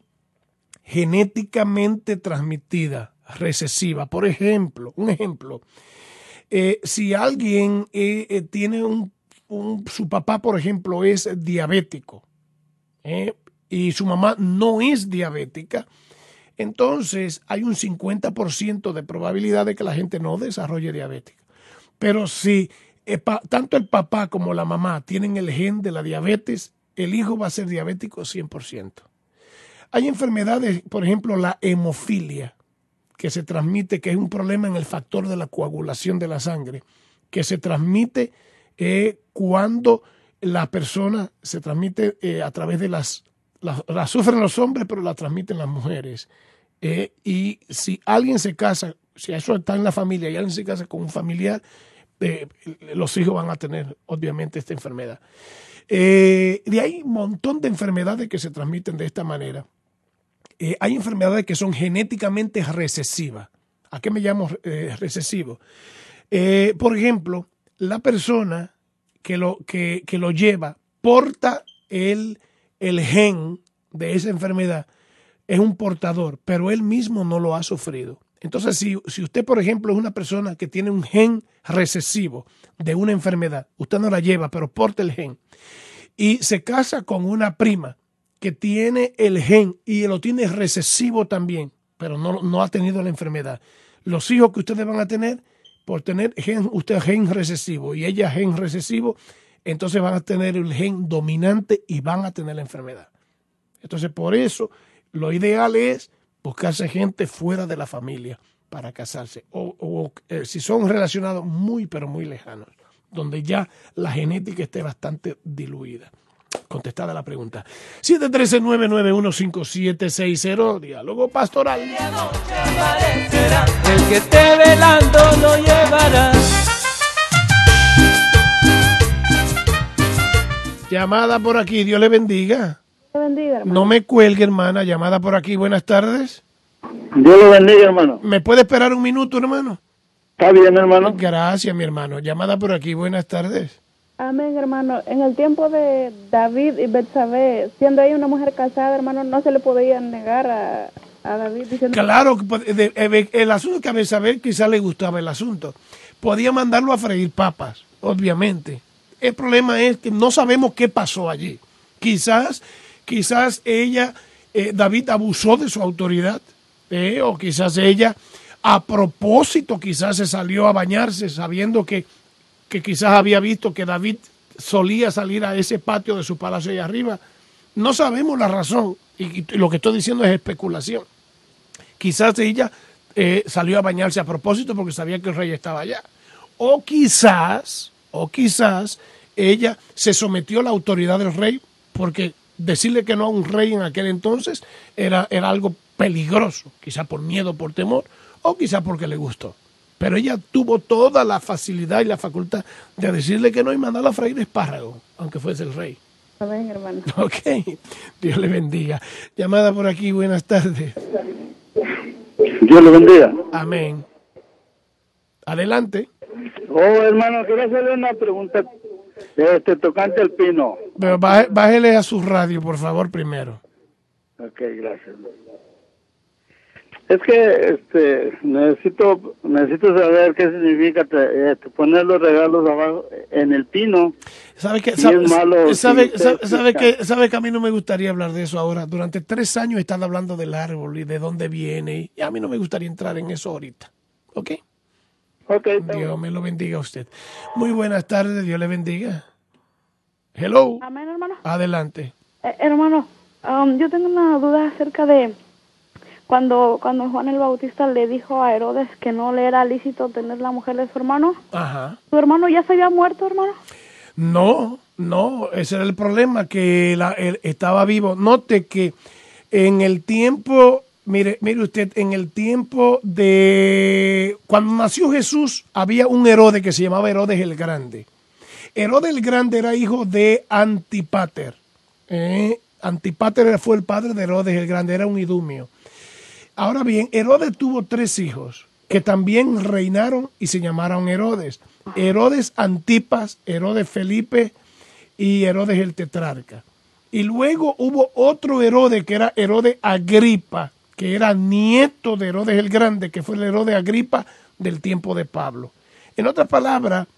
genéticamente transmitidas, recesivas. Por ejemplo, un ejemplo, eh, si alguien eh, eh, tiene un, un, su papá, por ejemplo, es diabético, eh, y su mamá no es diabética, entonces hay un cincuenta por ciento de probabilidad de que la gente no desarrolle diabetes. Pero si eh, pa, tanto el papá como la mamá tienen el gen de la diabetes, el hijo va a ser diabético cien por ciento. Hay enfermedades, por ejemplo, la hemofilia, que se transmite, que es un problema en el factor de la coagulación de la sangre, que se transmite eh, cuando la persona se transmite eh, a través de las La, la sufren los hombres, pero la transmiten las mujeres. Eh, y si alguien se casa, si eso está en la familia y alguien se casa con un familiar, eh, los hijos van a tener, obviamente, esta enfermedad. Eh, de ahí un montón de enfermedades que se transmiten de esta manera. Eh, hay enfermedades que son genéticamente recesivas. ¿A qué me llamo eh, recesivo? Eh, por ejemplo, la persona que lo, que, que lo lleva porta el el gen de esa enfermedad, es un portador, pero él mismo no lo ha sufrido. Entonces, si, si usted, por ejemplo, es una persona que tiene un gen recesivo de una enfermedad, usted no la lleva, pero porta el gen, y se casa con una prima que tiene el gen y lo tiene recesivo también, pero no, no ha tenido la enfermedad, los hijos que ustedes van a tener, por tener gen, usted gen recesivo y ella gen recesivo, entonces van a tener el gen dominante y van a tener la enfermedad. Entonces, por eso, lo ideal es buscarse gente fuera de la familia para casarse. O, o eh, si son relacionados muy, pero muy lejanos, donde ya la genética esté bastante diluida. Contestada la pregunta. siete uno tres, nueve nueve uno, cinco siete seis cero, diálogo pastoral. El que esté velando lo llevará. Llamada por aquí, Dios le bendiga. Dios le bendiga, hermano. No me cuelgue, hermana. Llamada por aquí, buenas tardes. Dios le bendiga, hermano. ¿Me puede esperar un minuto, hermano? Está bien, hermano. Gracias, mi hermano. Llamada por aquí, buenas tardes. Amén, hermano. En el tiempo de David y Betsabé, siendo ella una mujer casada, hermano, no se le podía negar a, a David diciendo... Claro, el asunto que a Betsabé quizás le gustaba el asunto. Podía mandarlo a freír papas, obviamente. El problema es que no sabemos qué pasó allí. Quizás, quizás ella, eh, David abusó de su autoridad, eh, o quizás ella, a propósito, quizás se salió a bañarse sabiendo que, que quizás había visto que David solía salir a ese patio de su palacio allá arriba. No sabemos la razón, y, y lo que estoy diciendo es especulación. Quizás ella eh, salió a bañarse a propósito porque sabía que el rey estaba allá. O quizás... O quizás ella se sometió a la autoridad del rey porque decirle que no a un rey en aquel entonces era, era algo peligroso, quizá por miedo, por temor, o quizá porque le gustó. Pero ella tuvo toda la facilidad y la facultad de decirle que no y mandarla a freír espárrago, aunque fuese el rey. Amén, hermano. Ok, Dios le bendiga. Llamada por aquí, buenas tardes. Dios le bendiga. Amén. Adelante. Oh, hermano, quería hacerle una pregunta este, tocante al pino. Pero bájele, bájele a su radio, por favor, primero. Ok, gracias. Es que este, necesito necesito saber qué significa este, poner los regalos abajo en el pino. ¿Sabe que, si sabe, es malo, sabe, si sabe, usted sabe, explica. que, sabe que a mí no me gustaría hablar de eso ahora? Durante tres años he estado hablando del árbol y de dónde viene, y a mí no me gustaría entrar en eso ahorita. ¿Ok? Okay, Dios me lo bendiga a usted. Muy buenas tardes, Dios le bendiga. Hello. Amén, hermano. Adelante. Eh, hermano, um, yo tengo una duda acerca de cuando cuando Juan el Bautista le dijo a Herodes que no le era lícito tener la mujer de su hermano. Ajá. ¿Tu hermano ya se había muerto, hermano? No, no, ese era el problema, que la, él estaba vivo. Note que en el tiempo Mire, mire usted, en el tiempo de cuando nació Jesús, había un Herodes que se llamaba Herodes el Grande. Herodes el Grande era hijo de Antipater. Eh, Antipater fue el padre de Herodes el Grande, era un idumio. Ahora bien, Herodes tuvo tres hijos que también reinaron y se llamaron Herodes. Herodes Antipas, Herodes Felipe y Herodes el Tetrarca. Y luego hubo otro Herodes que era Herodes Agripa, que era nieto de Herodes el Grande, que fue el Herodes Agripa del tiempo de Pablo. En otras palabras,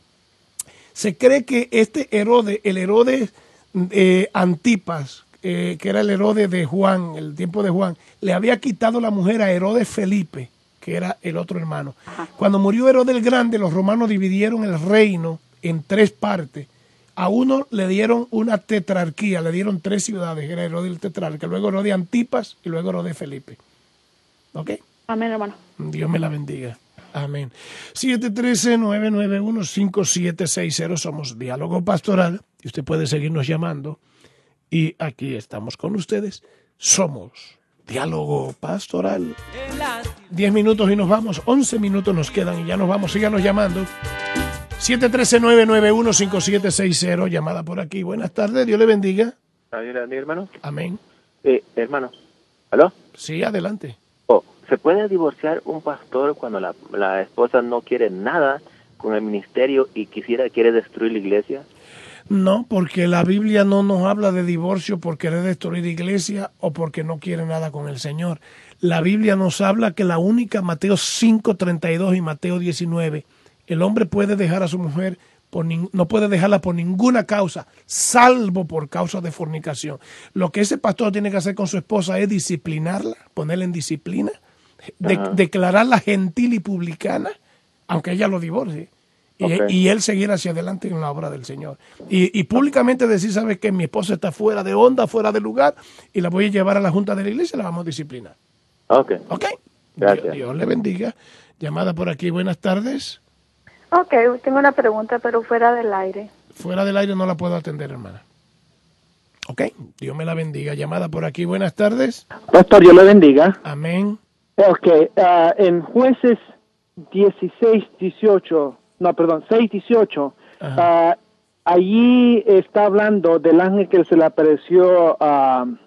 se cree que este Herodes, el Herodes eh, Antipas, eh, que era el Herodes de Juan, el tiempo de Juan, le había quitado la mujer a Herodes Felipe, que era el otro hermano. Cuando murió Herodes el Grande, los romanos dividieron el reino en tres partes. A uno le dieron una tetrarquía, le dieron tres ciudades, era Herodes el Tetrarca, luego Herodes Antipas y luego Herodes Felipe. ¿Ok? Amén, hermano. Dios me la bendiga. Amén. siete uno tres, nueve nueve uno, cinco siete seis cero, somos Diálogo Pastoral y usted puede seguirnos llamando y aquí estamos con ustedes. Somos Diálogo Pastoral. Diez minutos y nos vamos, once minutos nos quedan y ya nos vamos, síganos llamando. siete uno tres, nueve nueve uno, cinco siete seis cero, llamada por aquí. Buenas tardes, Dios le bendiga. Dios le bendiga, hermano. Amén. Eh, hermano, ¿aló? Sí, adelante. Oh, ¿se puede divorciar un pastor cuando la, la esposa no quiere nada con el ministerio y quisiera quiere destruir la iglesia? No, porque la Biblia no nos habla de divorcio por querer destruir iglesia o porque no quiere nada con el Señor. La Biblia nos habla que la única, Mateo cinco treinta y dos y Mateo diecinueve, el hombre puede dejar a su mujer, por ni, no puede dejarla por ninguna causa, salvo por causa de fornicación. Lo que ese pastor tiene que hacer con su esposa es disciplinarla, ponerla en disciplina, de, declararla gentil y publicana, aunque ella lo divorcie. Y, okay. y él seguir hacia adelante en la obra del Señor. Y, y públicamente decir, ¿sabes qué? Mi esposa está fuera de onda, fuera de lugar, y la voy a llevar a la junta de la iglesia y la vamos a disciplinar. Ok. Ok. Gracias. Dios, Dios le bendiga. Llamada por aquí, buenas tardes. Ok, tengo una pregunta, pero fuera del aire. Fuera del aire no la puedo atender, hermana. Ok, Dios me la bendiga. Llamada por aquí, buenas tardes. Pastor, Dios le bendiga. Amén. Ok, uh, en Jueces dieciséis dieciocho, no, perdón, seis dieciocho, uh, allí está hablando del ángel que se le apareció a, uh,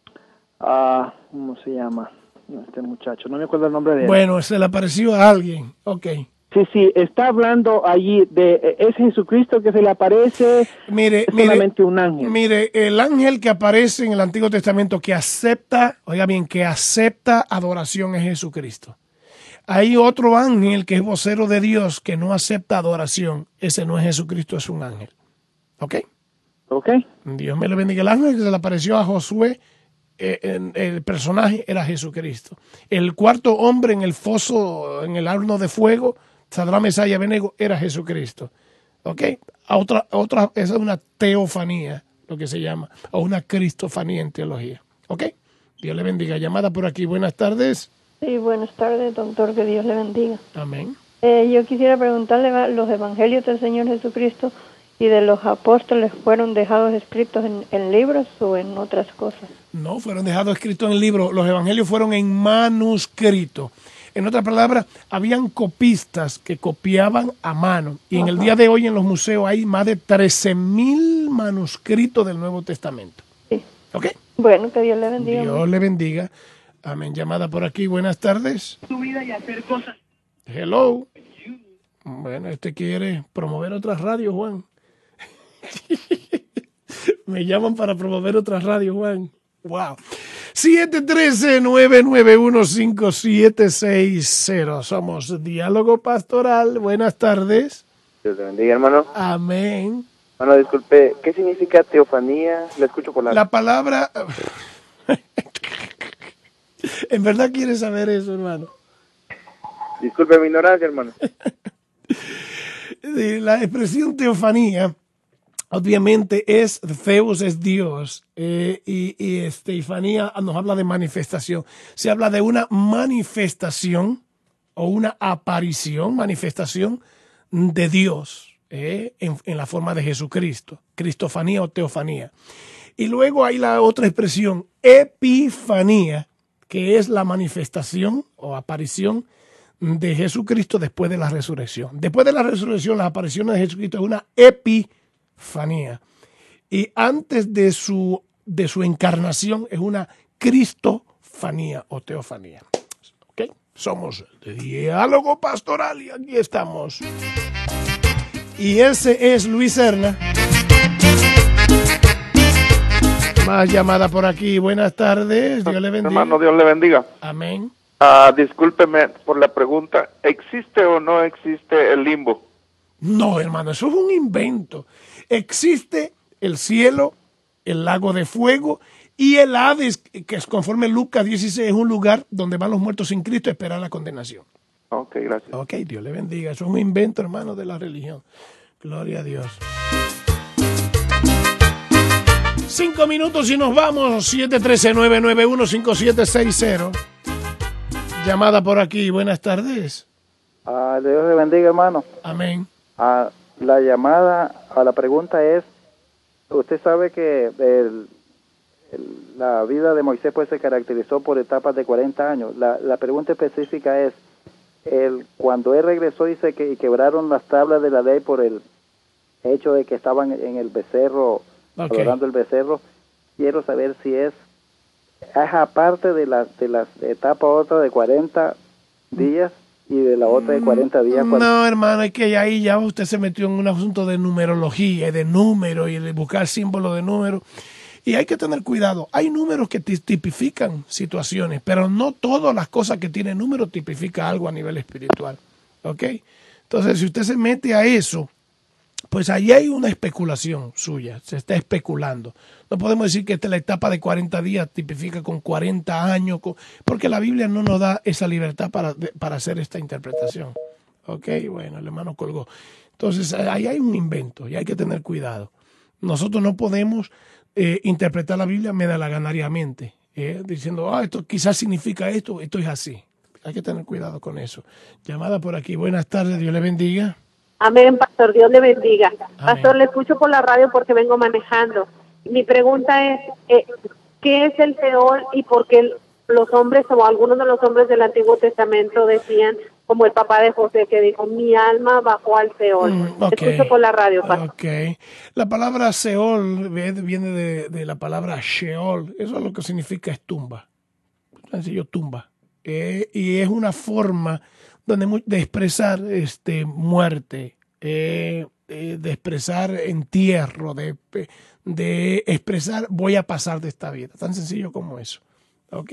uh, ¿cómo se llama? Este muchacho, no me acuerdo el nombre de él. Bueno, se le apareció a alguien, ok. Sí, sí, está hablando allí de, ¿es Jesucristo que se le aparece? Mire, es mire, solamente un ángel. Mire, el ángel que aparece en el Antiguo Testamento que acepta, oiga bien, que acepta adoración es Jesucristo. Hay otro ángel que es vocero de Dios que no acepta adoración. Ese no es Jesucristo, es un ángel. ¿Ok? Ok. Dios me lo bendiga. El ángel que se le apareció a Josué, eh, en, el personaje era Jesucristo. El cuarto hombre en el foso, en el horno de fuego, Sadrach, Mesach y Abednego, era Jesucristo. ¿Ok? A otra, a otra, esa es una teofanía, lo que se llama, o una cristofanía en teología. ¿Ok? Dios le bendiga. Llamada por aquí. Buenas tardes. Sí, buenas tardes, doctor, que Dios le bendiga. Amén. Eh, yo quisiera preguntarle, ¿los evangelios del Señor Jesucristo y de los apóstoles fueron dejados escritos en, en libros o en otras cosas? No, fueron dejados escritos en libros. Los evangelios fueron en manuscrito. En otras palabras, habían copistas que copiaban a mano. Y en Ajá. el día de hoy en los museos hay más de trece mil manuscritos del Nuevo Testamento. Sí. ¿Ok? Bueno, que Dios le bendiga. Dios mucho. le bendiga. Amén. Llamada por aquí. Buenas tardes. Tu vida y hacer cosas. Hello. Bueno, este quiere promover otras radios, Juan. Me llaman para promover otras radios, Juan. Wow. siete uno tres, nueve nueve uno, cinco siete seis cero. Somos Diálogo Pastoral. Buenas tardes. Dios te bendiga, hermano. Amén. Hermano, disculpe, ¿qué significa teofanía? Le escucho por la... La palabra... ¿En verdad quieres saber eso, hermano? Disculpe mi ignorancia, hermano. La expresión teofanía, obviamente, es Zeus, es Dios, eh, y, y Estefanía nos habla de manifestación. Se habla de una manifestación o una aparición, manifestación de Dios eh, en, en la forma de Jesucristo, cristofanía o teofanía. Y luego hay la otra expresión, epifanía, que es la manifestación o aparición de Jesucristo después de la resurrección. Después de la resurrección, las apariciones de Jesucristo es una epifanía. Y antes de su, de su encarnación es una cristofanía o teofanía. ¿Okay? Somos de Diálogo Pastoral y aquí estamos. Y ese es Luis Serna. Más llamada por aquí. Buenas tardes. Dios le bendiga. Hermano, Dios le bendiga. Amén. Uh, discúlpeme por la pregunta. ¿Existe o no existe el limbo? No, hermano, eso es un invento. Existe el cielo, el lago de fuego y el Hades, que es conforme Lucas dieciséis, es un lugar donde van los muertos sin Cristo a esperar la condenación. Ok, gracias. Ok, Dios le bendiga. Eso es un invento, hermano, de la religión. Gloria a Dios. Cinco minutos y nos vamos. siete uno tres, nueve nueve uno, cinco siete seis cero. Llamada por aquí. Buenas tardes. Ah, Dios le bendiga, hermano. Amén. Ah, la llamada a la pregunta es, usted sabe que el, el, la vida de Moisés pues se caracterizó por etapas de cuarenta años. La, la pregunta específica es, el, cuando él regresó dice que y quebraron las tablas de la ley por el hecho de que estaban en el becerro, okay, adorando el becerro. Quiero saber si es, es aparte de la de las etapas otra de cuarenta días y de la otra de cuarenta días. No, cuando... hermano, es que ahí ya usted se metió en un asunto de numerología y de números y de buscar símbolos de números. Y hay que tener cuidado. Hay números que tipifican situaciones, pero no todas las cosas que tienen números tipifican algo a nivel espiritual. ¿Ok? Entonces, si usted se mete a eso, pues ahí hay una especulación suya. Se está especulando. No podemos decir que esta, la etapa de cuarenta días tipifica con cuarenta años, con, porque la Biblia no nos da esa libertad para, de, para hacer esta interpretación. ¿Ok? Bueno, el hermano colgó. Entonces, ahí hay un invento y hay que tener cuidado. Nosotros no podemos... Eh, interpretar la Biblia medalaganariamente, eh, diciendo, ah, esto quizás significa esto, esto es así. Hay que tener cuidado con eso. Llamada por aquí. Buenas tardes, Dios le bendiga. Amén, pastor, Dios le bendiga. Amén. Pastor, le escucho por la radio porque vengo manejando. Mi pregunta es, eh, ¿qué es el Seol y por qué los hombres o algunos de los hombres del Antiguo Testamento decían, como el papá de José que dijo, mi alma bajó al Seol? Mm, okay. Escucho por la radio, pastor. Okay. La palabra Seol viene de, de la palabra Sheol. Eso es lo que significa es tumba. Sencillo, tumba. Eh, y es una forma donde, de expresar este, muerte, eh, eh, de expresar entierro, de, de expresar voy a pasar de esta vida. Tan sencillo como eso. Ok.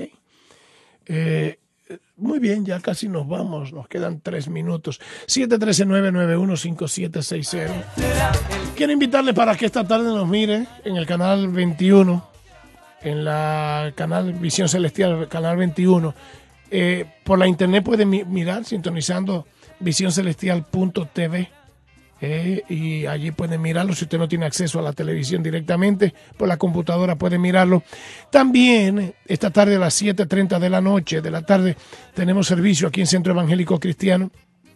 Eh, muy bien, ya casi nos vamos, nos quedan tres minutos. siete uno tres, nueve nueve uno, cinco siete seis cero. Quiero invitarle para que esta tarde nos mire en el canal veintiuno, en la canal Visión Celestial, canal veintiuno. Eh, por la internet puede mi- mirar sintonizando visión celestial punto t v. Eh, y allí pueden mirarlo. Si usted no tiene acceso a la televisión directamente, por la computadora puede mirarlo. También esta tarde a las siete y treinta de la noche, de la tarde, tenemos servicio aquí en Centro Evangélico Cristiano.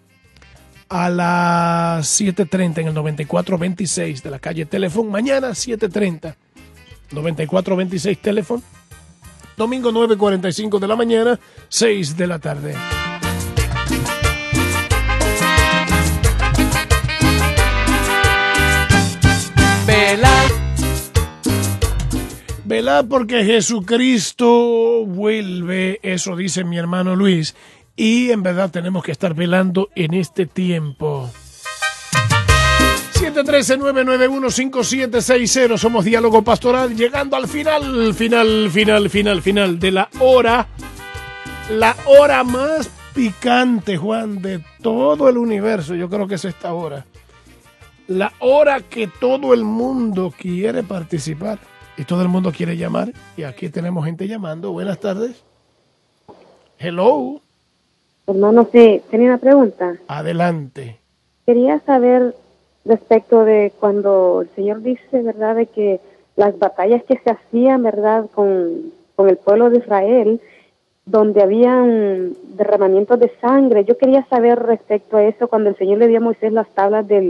A las siete y treinta en el noventa y cuatro veintiséis de la calle Teléfono. Mañana siete y treinta, noventa y cuatro veintiséis Teléfono. Domingo nueve y cuarenta y cinco de la mañana, seis de la tarde. Velar. Velar porque Jesucristo vuelve, eso dice mi hermano Luis, y en verdad tenemos que estar velando en este tiempo. siete uno tres, nueve nueve uno, cinco siete seis cero, somos Diálogo Pastoral, llegando al final, final, final, final, final de la hora, la hora más picante, Juan, de todo el universo. Yo creo que es esta hora. La hora que todo el mundo quiere participar y todo el mundo quiere llamar. Y aquí tenemos gente llamando. Buenas tardes. Hello. Hermano, sí, tenía una pregunta. Adelante. Quería saber respecto de cuando el Señor dice, ¿verdad?, de que las batallas que se hacían, ¿verdad?, con, con el pueblo de Israel, donde habían derramamientos de sangre. Yo quería saber respecto a eso, cuando el Señor le dio a Moisés las tablas del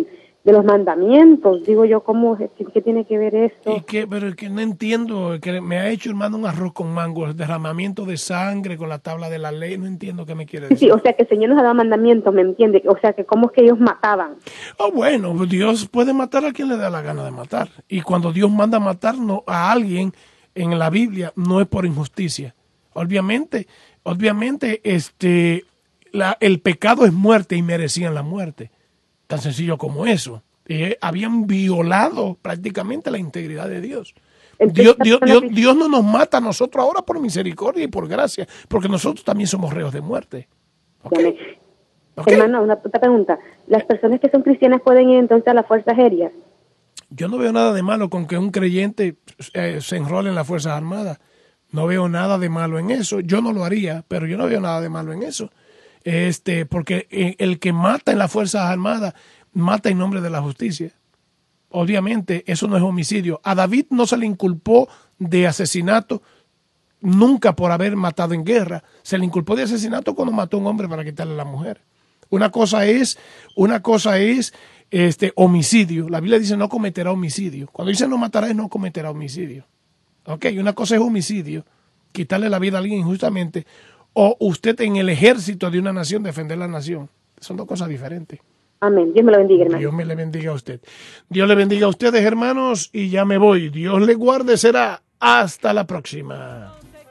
de los mandamientos. Digo yo, ¿cómo, qué, qué tiene que ver esto? ¿Y qué? Pero es que no entiendo, que me ha hecho, hermano, un arroz con mango, el derramamiento de sangre con la tabla de la ley, no entiendo qué me quiere decir. Sí, o sea, que el Señor nos ha dado mandamientos, ¿me entiende? O sea, que cómo es que ellos mataban. Oh, bueno, Dios puede matar a quien le da la gana de matar. Y cuando Dios manda matar no, a alguien en la Biblia, no es por injusticia. Obviamente, obviamente, este, la, el pecado es muerte y merecían la muerte. Tan sencillo como eso. Eh, habían violado prácticamente la integridad de Dios. Dios, Dios, Dios. Dios no nos mata a nosotros ahora por misericordia y por gracia, porque nosotros también somos reos de muerte. ¿Okay? Okay. Hermano, una otra pregunta. ¿Las personas que son cristianas pueden ir entonces a las fuerzas aéreas? Yo no veo nada de malo con que un creyente eh, se enrole en las Fuerzas Armadas. No veo nada de malo en eso. Yo no lo haría, pero yo no veo nada de malo en eso. Este, porque el que mata en las Fuerzas Armadas mata en nombre de la justicia. Obviamente, eso no es homicidio. A David no se le inculpó de asesinato nunca por haber matado en guerra. Se le inculpó de asesinato cuando mató a un hombre para quitarle a la mujer. Una cosa es, una cosa es este homicidio. La Biblia dice no cometerá homicidio. Cuando dice no matará, no cometerá homicidio. Ok, una cosa es homicidio, quitarle la vida a alguien injustamente, o usted en el ejército de una nación defender la nación. Son dos cosas diferentes. Amén. Dios me lo bendiga, hermano. Dios me le bendiga a usted. Dios le bendiga a ustedes, hermanos, y ya me voy. Dios le guarde, será hasta la próxima.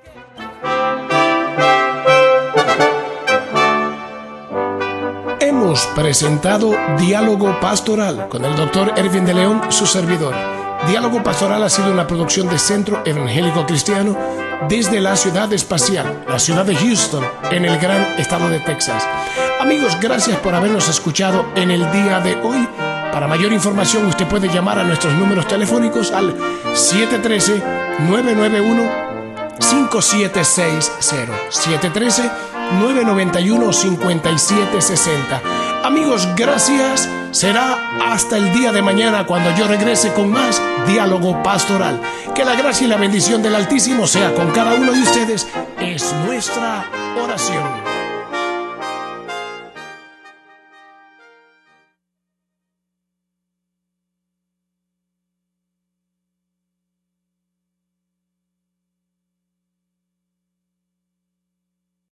Hemos presentado Diálogo Pastoral con el doctor Ervin de León, su servidor. Diálogo Pastoral ha sido una producción de Centro Evangélico Cristiano desde la ciudad espacial, la ciudad de Houston, en el gran estado de Texas. Amigos, gracias por habernos escuchado en el día de hoy. Para mayor información, usted puede llamar a nuestros números telefónicos al siete uno tres, nueve nueve uno, cinco siete seis cero, siete uno tres, nueve nueve uno, cinco siete seis cero. Amigos, gracias. Será hasta el día de mañana cuando yo regrese con más Diálogo Pastoral. Que la gracia y la bendición del Altísimo sea con cada uno de ustedes. Es nuestra oración.